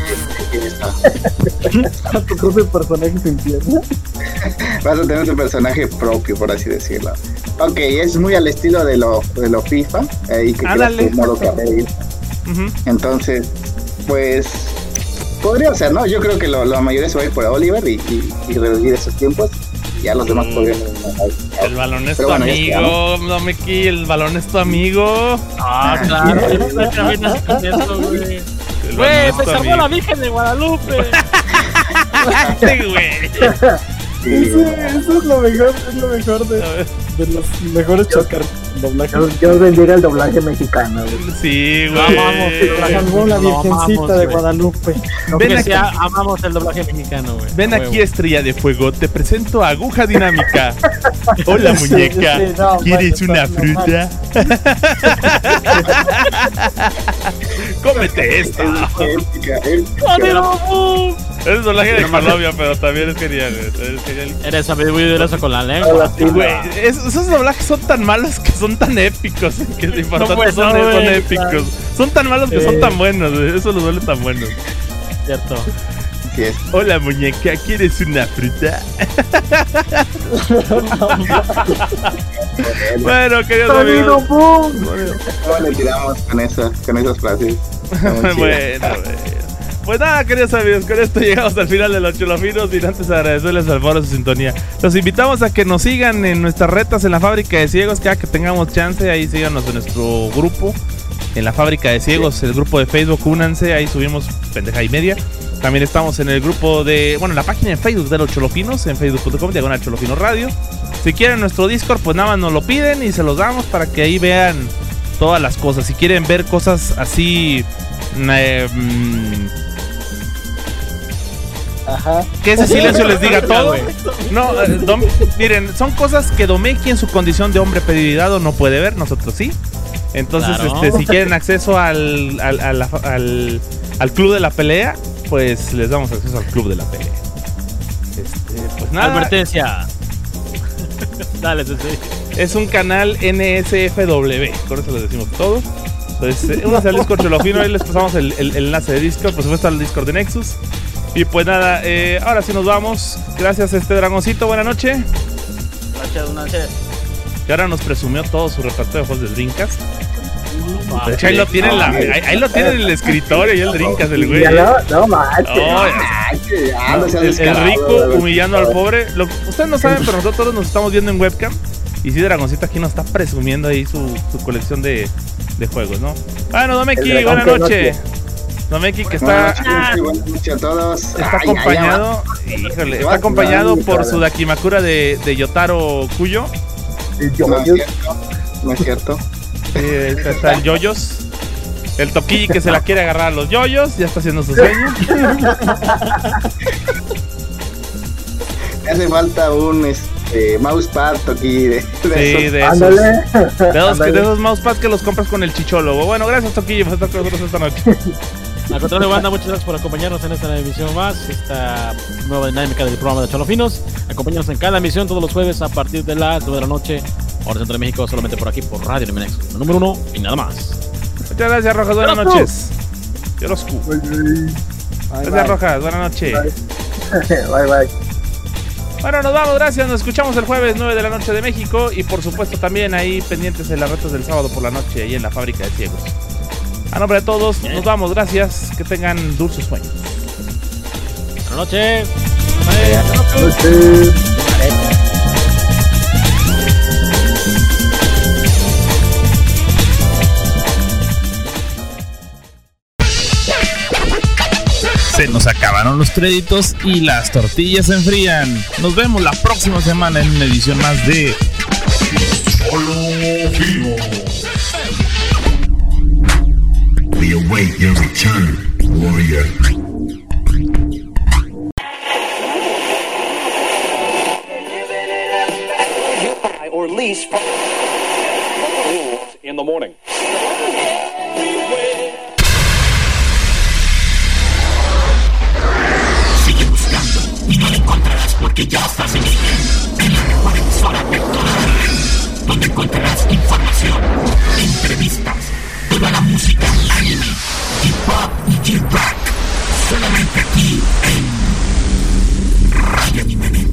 Speaker 5: eh,
Speaker 4: tu propio personaje sin pierna.
Speaker 5: Vas a tener tu personaje propio, por así decirlo. Ok, es muy al estilo de lo, de lo FIFA, ahí eh, que creas tu modo carril. Uh-huh. Entonces, pues podría ser, ¿no? Yo creo que lo, la mayoría se va a ir por Oliver y, y, y reducir esos tiempos. Ya los demás podrían.
Speaker 3: El balón es tu bueno, amigo, no me quilles, el balón es tu amigo.
Speaker 6: Ah, claro, también así con eso, güey. Güey, se salvó la Virgen de Guadalupe.
Speaker 3: Sí, güey.
Speaker 4: Eso, eso es lo mejor, es lo mejor de, de los mejores chascar doblajes.
Speaker 7: Yo, yo bendiga el doblaje mexicano, güey.
Speaker 3: Sí, güey.
Speaker 4: Amamos, salvó la Virgencita no, amamos, de Guadalupe.
Speaker 6: No, ven aquí, sea, amamos el doblaje mexicano, güey.
Speaker 3: Ven aquí, huevo. Estrella de fuego, te presento a Aguja Dinámica. Hola, muñeca. Sí, sí, no, ¿quieres bueno, una fruta? Cómete esta. Es doblaje de Colombia, pero también es genial, es genial.
Speaker 6: Eres habilidoso con la lengua.
Speaker 3: Güey, es, esos doblajes son tan malos que son tan épicos. Que es importante, no, pues, son, no, son épicos. Claro. Son tan malos que sí. Son tan buenos. Eso los duele tan buenos.
Speaker 6: Cierto.
Speaker 5: Sí es.
Speaker 3: Hola, muñeca, ¿quieres una fruta? Bueno, queridos amigos.
Speaker 5: ¿Cómo le tiramos con esas, con esas frases?
Speaker 3: Bueno, bueno. Pues nada, queridos amigos, con esto llegamos al final de los Cholofinos. Y antes agradecerles al foro su sintonía. Los invitamos a que nos sigan en nuestras retas en la Fábrica de Ciegos. Cada que tengamos chance, ahí síganos en nuestro grupo en la Fábrica de Ciegos, el grupo de Facebook, únanse, ahí subimos pendeja y media. También estamos en el grupo de, bueno, la página de Facebook de los Cholofinos, en facebook punto com, diagonal Cholofino Radio. Si quieren nuestro Discord, pues nada más nos lo piden y se los damos para que ahí vean todas las cosas. Si quieren ver cosas así... Eh, mmm,
Speaker 4: Ajá.
Speaker 3: Que ese silencio les diga todo. No, eh, Dom, miren, son cosas que Domeki en su condición de hombre pedido no puede ver, nosotros sí. Entonces, claro. este, si quieren acceso al al, al, al al club de la pelea, pues les damos acceso al club de la pelea. Este, pues nada.
Speaker 6: Advertencia. Dale, sí.
Speaker 3: Es un canal N S F W, con eso les decimos todo. Entonces, eh, únanse al Discord Cholofino, ahí les pasamos el, el, el enlace de Discord, por supuesto al Discord de Nexus. Y pues nada, eh, ahora sí nos vamos. Gracias a este dragoncito, buena noche.
Speaker 6: Gracias, buenas noches.
Speaker 3: Que ahora nos presumió todo su repertorio de juegos de Dreamcast. De hecho, ahí lo tiene en la, ahí, ahí lo tiene en el escritorio y el Dreamcast, el güey.
Speaker 7: No, no manches.
Speaker 3: Oh, no, el, el rico humillando al pobre. Lo, ustedes no saben, pero nosotros nos estamos viendo en webcam. Y sí, Dragoncito aquí nos está presumiendo ahí su, su colección de, de juegos, ¿no? Bueno, Domeki, buena noche. Domeki que está
Speaker 5: buenas noches a todos.
Speaker 3: Está ay, acompañado, ay, híjole, está acompañado por su Dakimakura de, de Yotaro Kuyo.
Speaker 5: No es cierto, no es cierto.
Speaker 3: Sí, está, está el Yoyos. El Toquilli que se la quiere agarrar a los yoyos, ya está haciendo su sueño.
Speaker 5: Me hace falta un este, mousepad Toquilli de, de
Speaker 3: sí,
Speaker 5: esos.
Speaker 3: de esos. De esos, de esos mousepads que los compras con el chichólogo. Bueno, gracias Toquilli por estar con nosotros esta noche.
Speaker 2: Al contrario, banda, muchas gracias por acompañarnos en esta emisión más, esta nueva dinámica del programa de Cholofinos. Acompáñanos en cada emisión todos los jueves a partir de las nueve de la noche, hora centro de México, solamente por aquí, por Radio Anime Nexus, el número uno y nada más.
Speaker 3: Muchas gracias, Rojas, buenas noches. Yorosku. Gracias, Rojas, buenas noches.
Speaker 7: Bye, bye.
Speaker 3: Bueno, nos vamos, gracias. Nos escuchamos el jueves nueve de la noche de México. Y por supuesto también ahí pendientes de las retas del sábado por la noche ahí en la Fábrica de Ciegos. A nombre de todos, nos vamos, gracias. Que tengan dulces sueños.
Speaker 2: Buenas noches.
Speaker 7: Buenas noches.
Speaker 12: Se nos acabaron los créditos y las tortillas se enfrían. Nos vemos la próxima semana en una edición más de Los Cholofinos.
Speaker 14: We await your return, warrior.
Speaker 15: Or lease in the morning.
Speaker 14: Sigue buscando y no la encontrarás porque ya estás en el en la mejor emisora virtual, donde encontrarás información, entrevistas, toda la música, anime, hip hop y J-Rock, solamente aquí en Radio Anime.